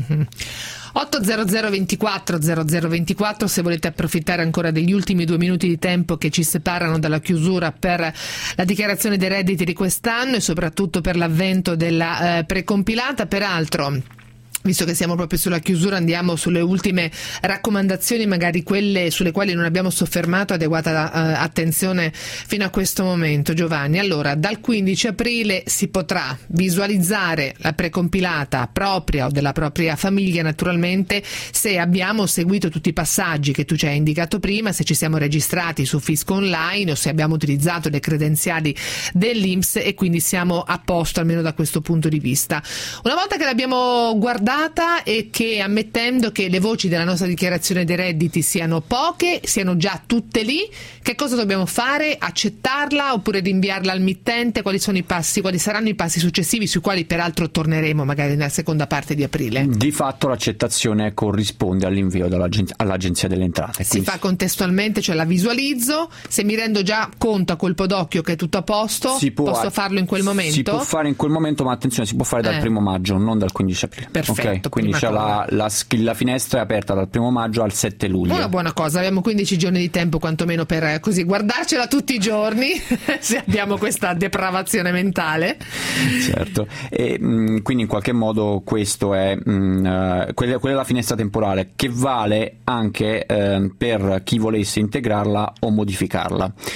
800 24 0024 se volete approfittare ancora degli ultimi 2 minuti di tempo che ci separano dalla chiusura per la dichiarazione dei redditi di quest'anno e soprattutto per l'avvento della precompilata. Peraltro, visto che siamo proprio sulla chiusura, andiamo sulle ultime raccomandazioni, magari quelle sulle quali non abbiamo soffermato adeguata attenzione fino a questo momento. Giovanni, allora dal 15 aprile si potrà visualizzare la precompilata propria o della propria famiglia, naturalmente se abbiamo seguito tutti i passaggi che tu ci hai indicato prima, se ci siamo registrati su Fisco Online o se abbiamo utilizzato le credenziali dell'INPS e quindi siamo a posto almeno da questo punto di vista. Una volta che l'abbiamo guardata e che, ammettendo che le voci della nostra dichiarazione dei redditi siano poche, siano già tutte lì, che cosa dobbiamo fare? Accettarla oppure rinviarla al mittente? Quali saranno i passi successivi sui quali peraltro torneremo magari nella seconda parte di aprile? Di fatto l'accettazione corrisponde all'invio all'Agenzia delle Entrate. Si fa contestualmente, cioè la visualizzo, se mi rendo già conto a colpo d'occhio che è tutto a posto, posso farlo in quel momento? Si può fare in quel momento, ma attenzione, si può fare dal 1 maggio, non dal 15 aprile. Perfetto. Okay? Quindi c'è la finestra è aperta dal 1 maggio al 7 luglio. Una buona cosa, abbiamo 15 giorni di tempo quantomeno per così guardarcela tutti i giorni se abbiamo questa depravazione mentale. Certo, e quindi in qualche modo questo è quella è la finestra temporale che vale anche per chi volesse integrarla o modificarla.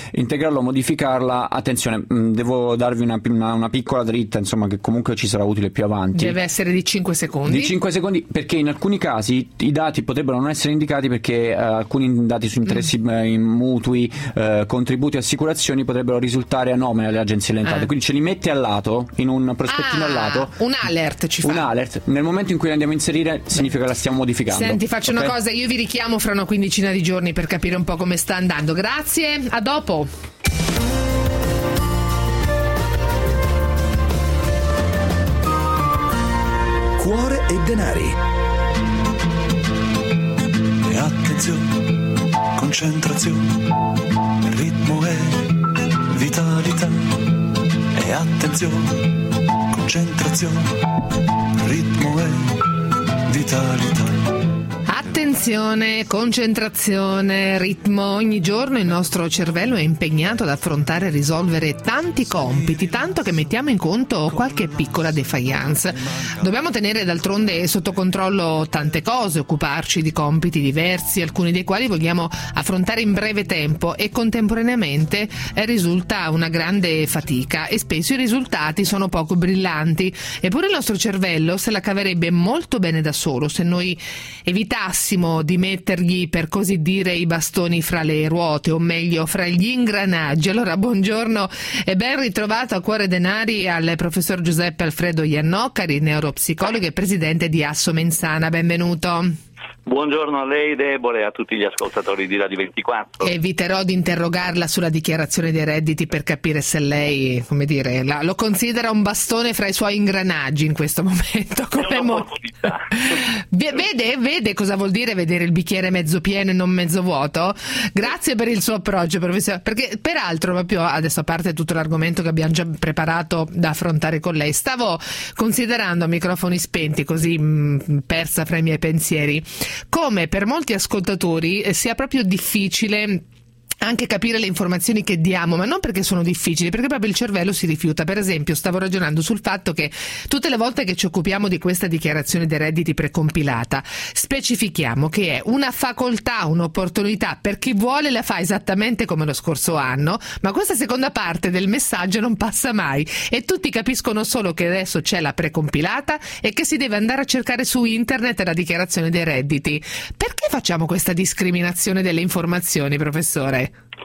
integrarla o modificarla, attenzione, devo darvi una piccola dritta, insomma, che comunque ci sarà utile più avanti. Deve essere di 5 secondi. Di 5 secondi, perché in alcuni casi i dati potrebbero non essere indicati, perché alcuni dati su interessi in mutui, contributi e assicurazioni potrebbero risultare anomali alle agenzie delle entrate, quindi ce li mette al lato, in un prospettino al lato. Un alert ci fa. Un alert. Nel momento in cui li andiamo a inserire significa che la stiamo modificando. Senti, faccio una cosa, io vi richiamo fra una quindicina di giorni per capire un po' come sta andando. Grazie, a dopo. Cuore e denari. E attenzione, concentrazione, ritmo e vitalità. E attenzione, concentrazione, ritmo e vitalità. Attenzione, concentrazione, ritmo. Ogni giorno il nostro cervello è impegnato ad affrontare e risolvere tanti compiti, tanto che mettiamo in conto qualche piccola defiance. Dobbiamo tenere d'altronde sotto controllo tante cose, occuparci di compiti diversi, alcuni dei quali vogliamo affrontare in breve tempo, e contemporaneamente risulta una grande fatica e spesso i risultati sono poco brillanti. Eppure il nostro cervello se la caverebbe molto bene da solo se noi evitassimo di mettergli, per così dire, i bastoni fra le ruote, o meglio fra gli ingranaggi. Allora, buongiorno e ben ritrovato a Cuore Denari al professor Giuseppe Alfredo Iannoccari, neuropsicologo e presidente di Assomensana. Benvenuto. Buongiorno a lei, Deborah, e a tutti gli ascoltatori di Radio 24. Eviterò di interrogarla sulla dichiarazione dei redditi per capire se lei, come dire, lo considera un bastone fra i suoi ingranaggi in questo momento. Vede cosa vuol dire vedere il bicchiere mezzo pieno e non mezzo vuoto? Grazie per il suo approccio, professore, perché peraltro, proprio adesso, a parte tutto l'argomento che abbiamo già preparato da affrontare con lei, stavo considerando a microfoni spenti, così persa fra i miei pensieri, come per molti ascoltatori sia proprio difficile anche capire le informazioni che diamo, ma non perché sono difficili, perché proprio il cervello si rifiuta. Per esempio, stavo ragionando sul fatto che tutte le volte che ci occupiamo di questa dichiarazione dei redditi precompilata specifichiamo che è una facoltà, un'opportunità per chi vuole, la fa esattamente come lo scorso anno, ma questa seconda parte del messaggio non passa mai e tutti capiscono solo che adesso c'è la precompilata e che si deve andare a cercare su internet la dichiarazione dei redditi. Perché facciamo questa discriminazione delle informazioni, professore?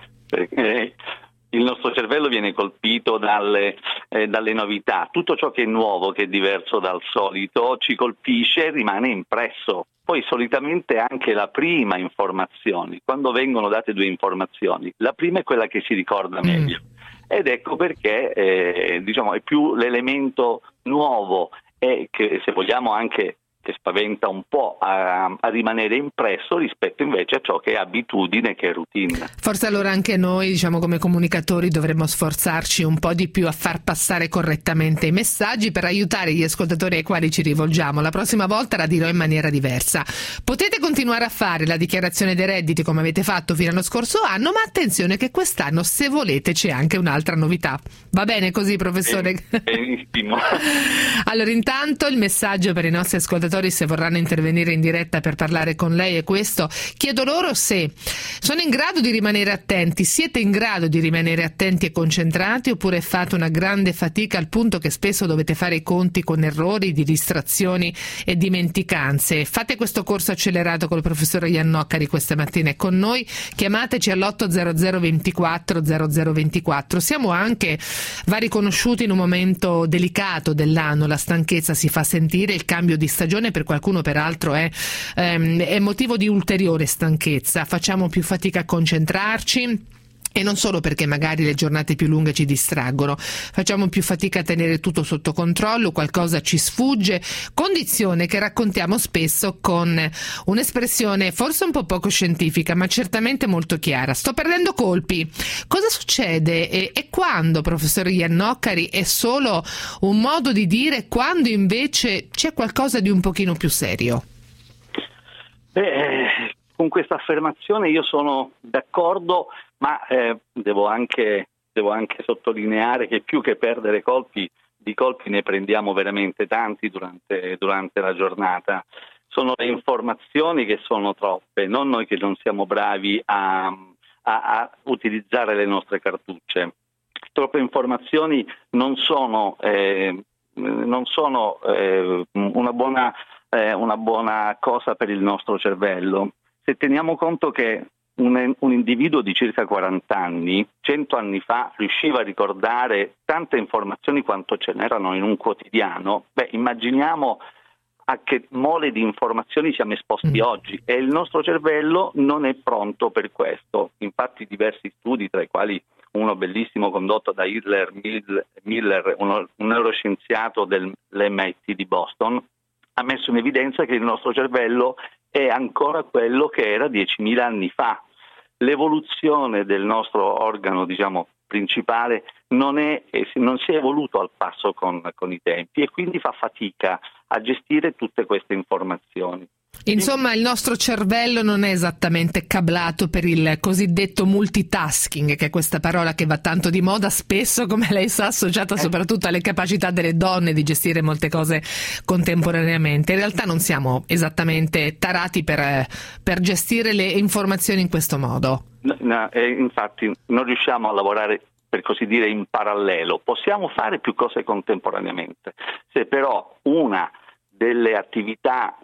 Perché il nostro cervello viene colpito dalle novità. Tutto ciò che è nuovo, che è diverso dal solito, ci colpisce e rimane impresso. Poi solitamente anche la prima informazione, quando vengono date due informazioni, la prima è quella che si ricorda meglio. Ed ecco perché è più l'elemento nuovo e che, se vogliamo, anche che spaventa un po' a rimanere impresso rispetto invece a ciò che è abitudine, che è routine. Forse allora anche noi, come comunicatori, dovremmo sforzarci un po' di più a far passare correttamente i messaggi per aiutare gli ascoltatori ai quali ci rivolgiamo. La prossima volta la dirò in maniera diversa. Potete continuare a fare la dichiarazione dei redditi come avete fatto fino allo scorso anno, ma attenzione che quest'anno, se volete, c'è anche un'altra novità. Va bene così, professore? Benissimo. Allora, intanto il messaggio per i nostri ascoltatori, se vorranno intervenire in diretta per parlare con lei, è questo: chiedo loro se sono in grado di rimanere attenti, siete in grado di rimanere attenti e concentrati, oppure fate una grande fatica al punto che spesso dovete fare i conti con errori, di distrazioni e dimenticanze. Fate questo corso accelerato col professore Iannoccari questa mattina è con noi, chiamateci all'800 24 0024. Siamo anche, va riconosciuti, in un momento delicato dell'anno, la stanchezza si fa sentire, il cambio di stagione per qualcuno peraltro è motivo di ulteriore stanchezza, facciamo più fatica a concentrarci. E non solo perché magari le giornate più lunghe ci distraggono, facciamo più fatica a tenere tutto sotto controllo, qualcosa ci sfugge, condizione che raccontiamo spesso con un'espressione forse un po' poco scientifica, ma certamente molto chiara: sto perdendo colpi. Cosa succede e quando, professore Iannoccari, è solo un modo di dire, quando invece c'è qualcosa di un pochino più serio? Con questa affermazione io sono d'accordo, ma devo anche sottolineare che più che perdere colpi, di colpi ne prendiamo veramente tanti durante la giornata. Sono le informazioni che sono troppe, non noi che non siamo bravi a a utilizzare le nostre cartucce. Troppe informazioni non sono una buona cosa per il nostro cervello. Se teniamo conto che un individuo di circa 40 anni, 100 anni fa, riusciva a ricordare tante informazioni quanto ce n'erano in un quotidiano, immaginiamo a che mole di informazioni siamo esposti oggi, e il nostro cervello non è pronto per questo. Infatti diversi studi, tra i quali uno bellissimo condotto da Miller, un neuroscienziato dell'MIT di Boston, ha messo in evidenza che il nostro cervello è ancora quello che era 10.000 anni fa. L'evoluzione del nostro organo, principale, non si è evoluto al passo con i tempi, e quindi fa fatica a gestire tutte queste informazioni. Insomma, il nostro cervello non è esattamente cablato per il cosiddetto multitasking, che è questa parola che va tanto di moda, spesso, come lei sa, associata soprattutto alle capacità delle donne di gestire molte cose contemporaneamente. In realtà non siamo esattamente tarati per gestire le informazioni in questo modo. Infatti non riusciamo a lavorare, per così dire, in parallelo. Possiamo fare più cose contemporaneamente. Se però una delle attività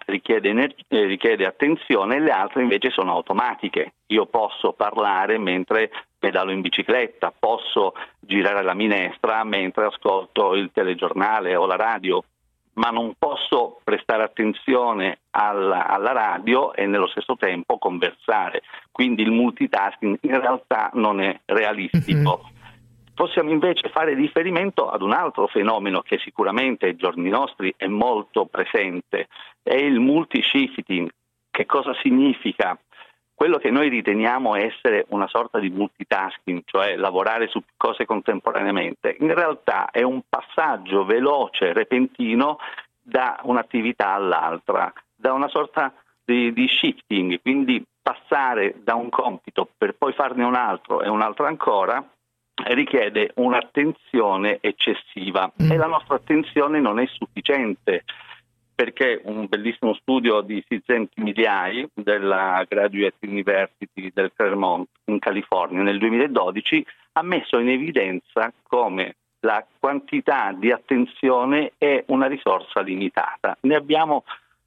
richiede attenzione e le altre invece sono automatiche. Io posso parlare mentre pedalo in bicicletta, posso girare la minestra mentre ascolto il telegiornale o la radio, ma non posso prestare attenzione alla radio e nello stesso tempo conversare. Quindi il multitasking in realtà non è realistico. Possiamo invece fare riferimento ad un altro fenomeno che sicuramente ai giorni nostri è molto presente, è il multi-shifting. Che cosa significa? Quello che noi riteniamo essere una sorta di multitasking, cioè lavorare su cose contemporaneamente, in realtà è un passaggio veloce, repentino, da un'attività all'altra, da una sorta di shifting, quindi passare da un compito per poi farne un altro e un altro ancora, richiede un'attenzione eccessiva e la nostra attenzione non è sufficiente, perché un bellissimo studio di Csikszentmihalyi Miliai della Graduate University del Claremont in California nel 2012 ha messo in evidenza come la quantità di attenzione è una risorsa limitata. Ne abbiamo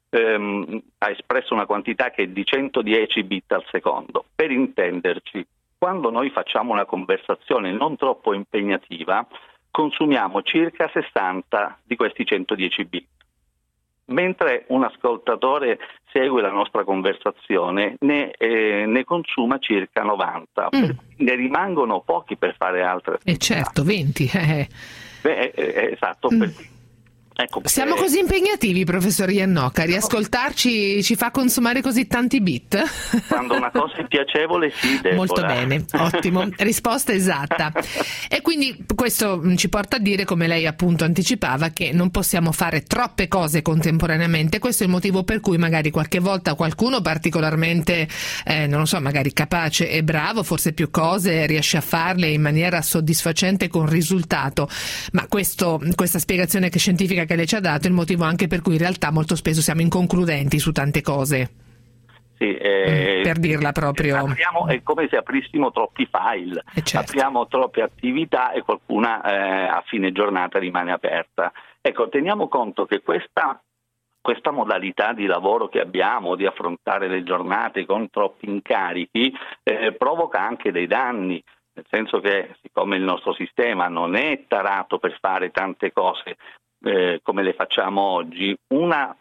ha espresso una quantità che è di 110 bit al secondo. Per intenderci, quando noi facciamo una conversazione non troppo impegnativa, consumiamo circa 60 di questi 110 bit. Mentre un ascoltatore segue la nostra conversazione, ne consuma circa 90. Ne rimangono pochi per fare altre attività. E certo, 20. Esatto. Ecco, siamo così impegnativi, professor Iannocca, riascoltarci ci fa consumare così tanti bit? Quando una cosa è piacevole, sì, Deborah. Molto bene, ottimo, risposta esatta. E quindi questo ci porta a dire, come lei appunto anticipava, che non possiamo fare troppe cose contemporaneamente. Questo è il motivo per cui magari qualche volta qualcuno particolarmente, non lo so, magari capace e bravo, forse più cose, riesce a farle in maniera soddisfacente con risultato. Ma questa spiegazione scientifica che lei ci ha dato è il motivo anche per cui in realtà molto spesso siamo inconcludenti su tante cose. Sì, per dirla proprio. È come se aprissimo troppi file, certo. Apriamo troppe attività e qualcuna a fine giornata rimane aperta. Ecco, teniamo conto che questa modalità di lavoro che abbiamo, di affrontare le giornate con troppi incarichi, provoca anche dei danni. Nel senso che, siccome il nostro sistema non è tarato per fare tante cose come le facciamo oggi, una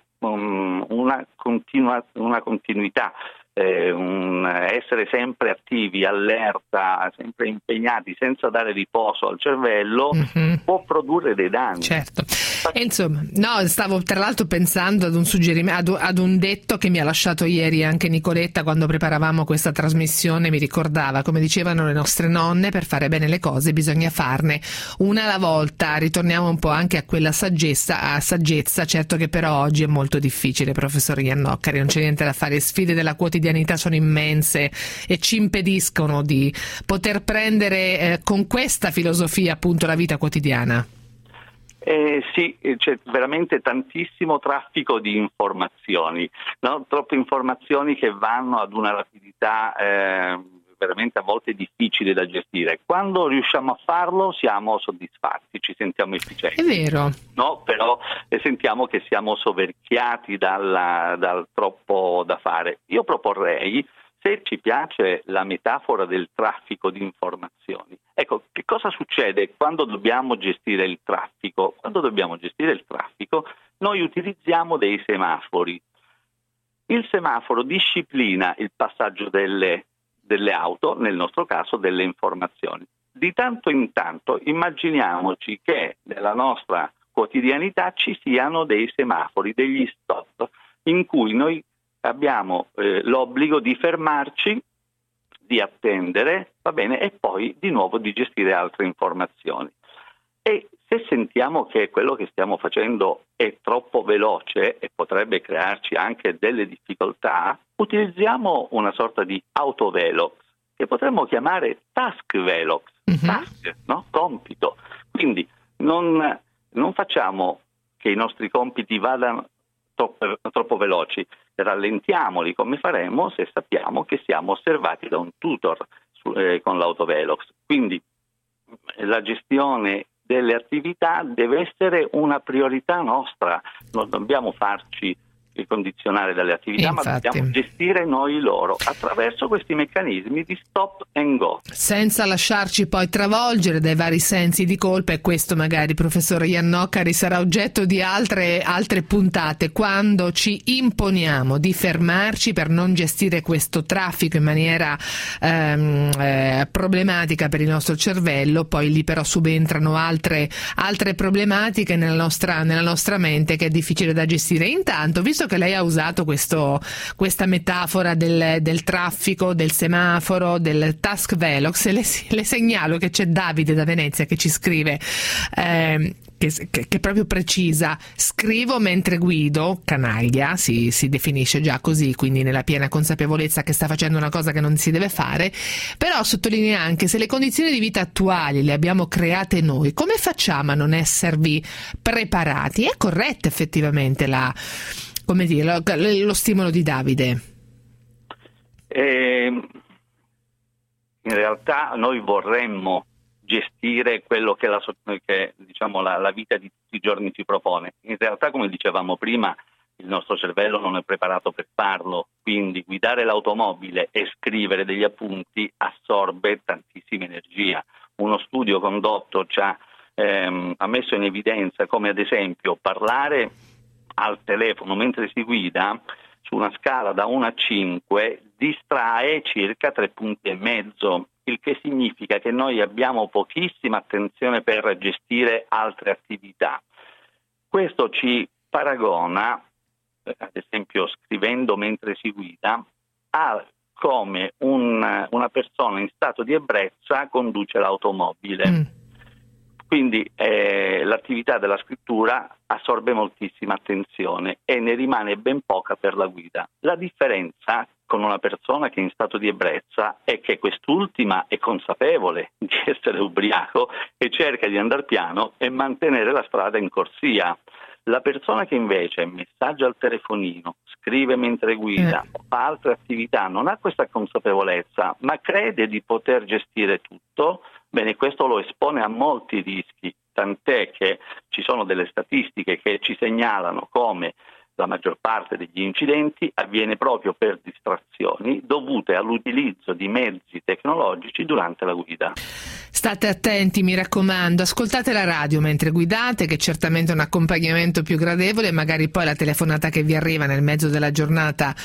continuità, essere sempre attivi, allerta, sempre impegnati, senza dare riposo al cervello, può produrre dei danni. Certo. E insomma, no, stavo tra l'altro pensando ad un suggerimento, ad un detto che mi ha lasciato ieri anche Nicoletta quando preparavamo questa trasmissione. Mi ricordava, come dicevano le nostre nonne, per fare bene le cose bisogna farne una alla volta. Ritorniamo un po' anche a quella saggezza, certo che però oggi è molto difficile, professor Iannocca, non c'è niente da fare, le sfide della quotidianità sono immense e ci impediscono di poter prendere con questa filosofia appunto la vita quotidiana. Sì, c'è veramente tantissimo traffico di informazioni, no? Troppe informazioni che vanno ad una rapidità veramente a volte difficile da gestire. Quando riusciamo a farlo siamo soddisfatti, ci sentiamo efficienti. È vero. No, però sentiamo che siamo soverchiati dal troppo da fare. Io proporrei, se ci piace la metafora del traffico di informazioni, ecco, che cosa succede quando dobbiamo gestire il traffico? Quando dobbiamo gestire il traffico, noi utilizziamo dei semafori. Il semaforo disciplina il passaggio delle auto, nel nostro caso delle informazioni. Di tanto in tanto immaginiamoci che nella nostra quotidianità ci siano dei semafori, degli stop, in cui noi abbiamo l'obbligo di fermarci, di attendere, va bene, e poi di nuovo di gestire altre informazioni. E se sentiamo che quello che stiamo facendo è troppo veloce e potrebbe crearci anche delle difficoltà, utilizziamo una sorta di autovelox, che potremmo chiamare task velox, task, no? Compito. Quindi non facciamo che i nostri compiti vadano troppo veloci, rallentiamoli come faremo se sappiamo che siamo osservati da un tutor con l'autovelox. Quindi la gestione delle attività deve essere una priorità nostra, non dobbiamo farci condizionare dalle attività, ma dobbiamo gestire noi loro attraverso questi meccanismi di stop and go. Senza lasciarci poi travolgere dai vari sensi di colpa, e questo magari, professore Iannoccari, sarà oggetto di altre puntate, quando ci imponiamo di fermarci per non gestire questo traffico in maniera problematica per il nostro cervello, poi lì però subentrano altre problematiche nella nostra mente, che è difficile da gestire. Intanto, visto che lei ha usato questa metafora del traffico, del semaforo, del task velox, le segnalo che c'è Davide da Venezia che ci scrive, che proprio precisa: scrivo mentre guido, canaglia, si definisce già così, quindi nella piena consapevolezza che sta facendo una cosa che non si deve fare, però sottolinea anche: se le condizioni di vita attuali le abbiamo create noi, come facciamo a non esservi preparati? È corretta effettivamente lo stimolo di Davide? In realtà noi vorremmo gestire quello che la vita di tutti i giorni ci propone. In realtà, come dicevamo prima, il nostro cervello non è preparato per farlo, quindi guidare l'automobile e scrivere degli appunti assorbe tantissima energia. Uno studio condotto ha messo in evidenza come, ad esempio, parlare al telefono mentre si guida, su una scala da 1 a 5, distrae circa 3,5 punti, il che significa che noi abbiamo pochissima attenzione per gestire altre attività. Questo ci paragona, ad esempio scrivendo mentre si guida, a come una persona in stato di ebbrezza conduce l'automobile. Quindi l'attività della scrittura assorbe moltissima attenzione e ne rimane ben poca per la guida. La differenza con una persona che è in stato di ebbrezza è che quest'ultima è consapevole di essere ubriaco e cerca di andare piano e mantenere la strada in corsia. La persona che invece messaggia al telefonino, scrive mentre guida, fa altre attività, non ha questa consapevolezza, ma crede di poter gestire tutto, bene, questo lo espone a molti rischi, tant'è che ci sono delle statistiche che ci segnalano come la maggior parte degli incidenti avviene proprio per distrazioni dovute all'utilizzo di mezzi tecnologici durante la guida. State attenti, mi raccomando, ascoltate la radio mentre guidate, che certamente è un accompagnamento più gradevole, magari poi la telefonata che vi arriva nel mezzo della giornata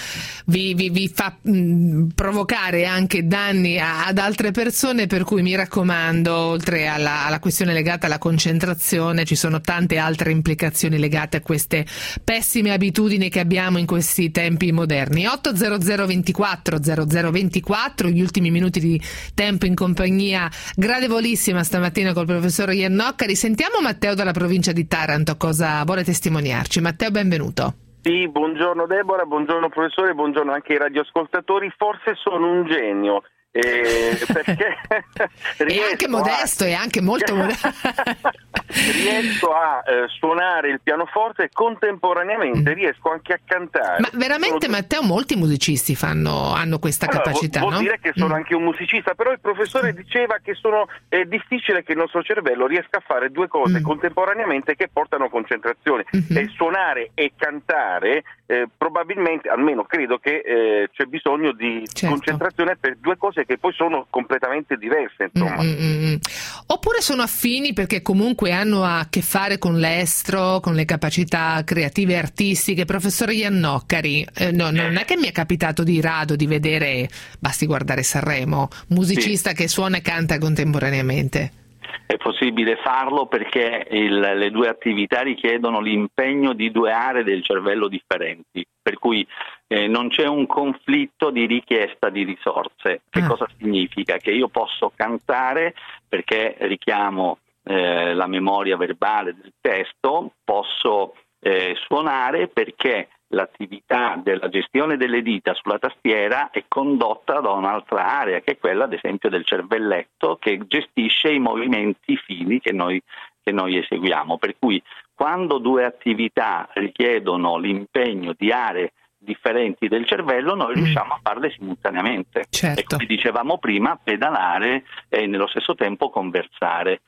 vi fa provocare anche danni ad altre persone, per cui mi raccomando, oltre alla questione legata alla concentrazione, ci sono tante altre implicazioni legate a queste pessime abitudini che abbiamo in questi tempi moderni. 800 24 0024, gli ultimi minuti di tempo in compagnia gradevolissima stamattina col professor Iannoccari. Sentiamo Matteo dalla provincia di Taranto cosa vuole testimoniarci. Matteo, benvenuto. Sì, buongiorno Deborah, buongiorno professore, buongiorno anche ai radioascoltatori. Forse sono un genio. Perché è anche modesto, è anche molto modesto. riesco a suonare il pianoforte e contemporaneamente riesco anche a cantare. Ma veramente, Matteo, molti musicisti hanno questa capacità, vuol no? dire che sono anche un musicista, però il professore diceva che è difficile che il nostro cervello riesca a fare due cose contemporaneamente che portano concentrazione. E suonare e cantare probabilmente, almeno credo che c'è bisogno di concentrazione per due cose che poi sono completamente diverse, insomma. Oppure sono affini perché comunque hanno a che fare con l'estro, con le capacità creative e artistiche. Professore Iannoccari, non è che mi è capitato di rado di vedere, basti guardare Sanremo, musicista che suona e canta contemporaneamente. È possibile farlo perché le due attività richiedono l'impegno di due aree del cervello differenti, per cui non c'è un conflitto di richiesta di risorse. Che cosa significa? Che io posso cantare perché richiamo la memoria verbale del testo, posso suonare perché l'attività della gestione delle dita sulla tastiera è condotta da un'altra area, che è quella ad esempio del cervelletto, che gestisce i movimenti fini che noi eseguiamo. Per cui quando due attività richiedono l'impegno di aree differenti del cervello, noi riusciamo a farle simultaneamente. E come dicevamo prima, pedalare e nello stesso tempo conversare.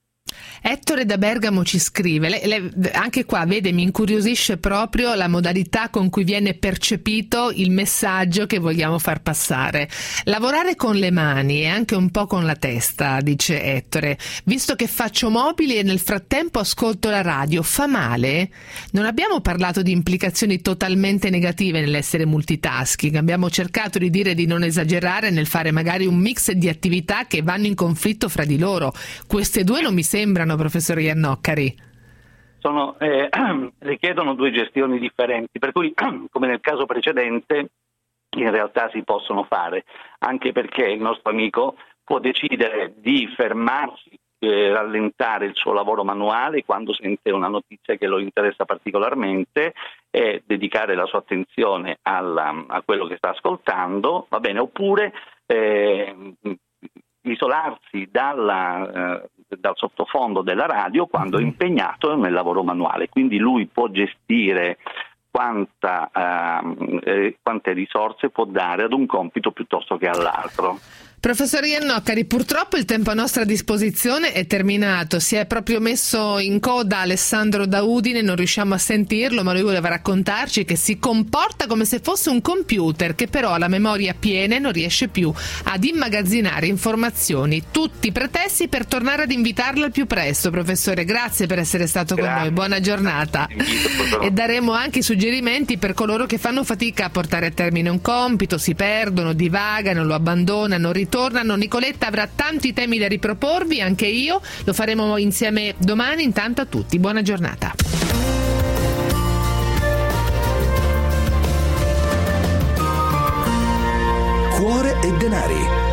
Ettore da Bergamo ci scrive, anche qua vede, mi incuriosisce proprio la modalità con cui viene percepito il messaggio che vogliamo far passare. Lavorare con le mani e anche un po' con la testa, dice Ettore, visto che faccio mobili e nel frattempo ascolto la radio, fa male? Non abbiamo parlato di implicazioni totalmente negative nell'essere multitasking, abbiamo cercato di dire di non esagerare nel fare magari un mix di attività che vanno in conflitto fra di loro. Queste due non mi sembrano, professore Iannoccari. Richiedono due gestioni differenti, per cui come nel caso precedente in realtà si possono fare, anche perché il nostro amico può decidere di fermarsi, rallentare il suo lavoro manuale quando sente una notizia che lo interessa particolarmente e dedicare la sua attenzione a quello che sta ascoltando, va bene, oppure isolarsi dal sottofondo della radio quando è impegnato nel lavoro manuale, quindi lui può gestire quante risorse può dare ad un compito piuttosto che all'altro. Professor Iannoccari, purtroppo il tempo a nostra disposizione è terminato, si è proprio messo in coda Alessandro da Udine, non riusciamo a sentirlo, ma lui voleva raccontarci che si comporta come se fosse un computer che però ha la memoria piena e non riesce più ad immagazzinare informazioni, tutti pretessi per tornare ad invitarlo al più presto. Professore, grazie per essere stato con noi, buona giornata. E daremo anche i suggerimenti per coloro che fanno fatica a portare a termine un compito, si perdono, divagano, lo abbandonano, ritornano. Nicoletta avrà tanti temi da riproporvi, anche io, lo faremo insieme domani. Intanto a tutti, buona giornata. Cuore e denari.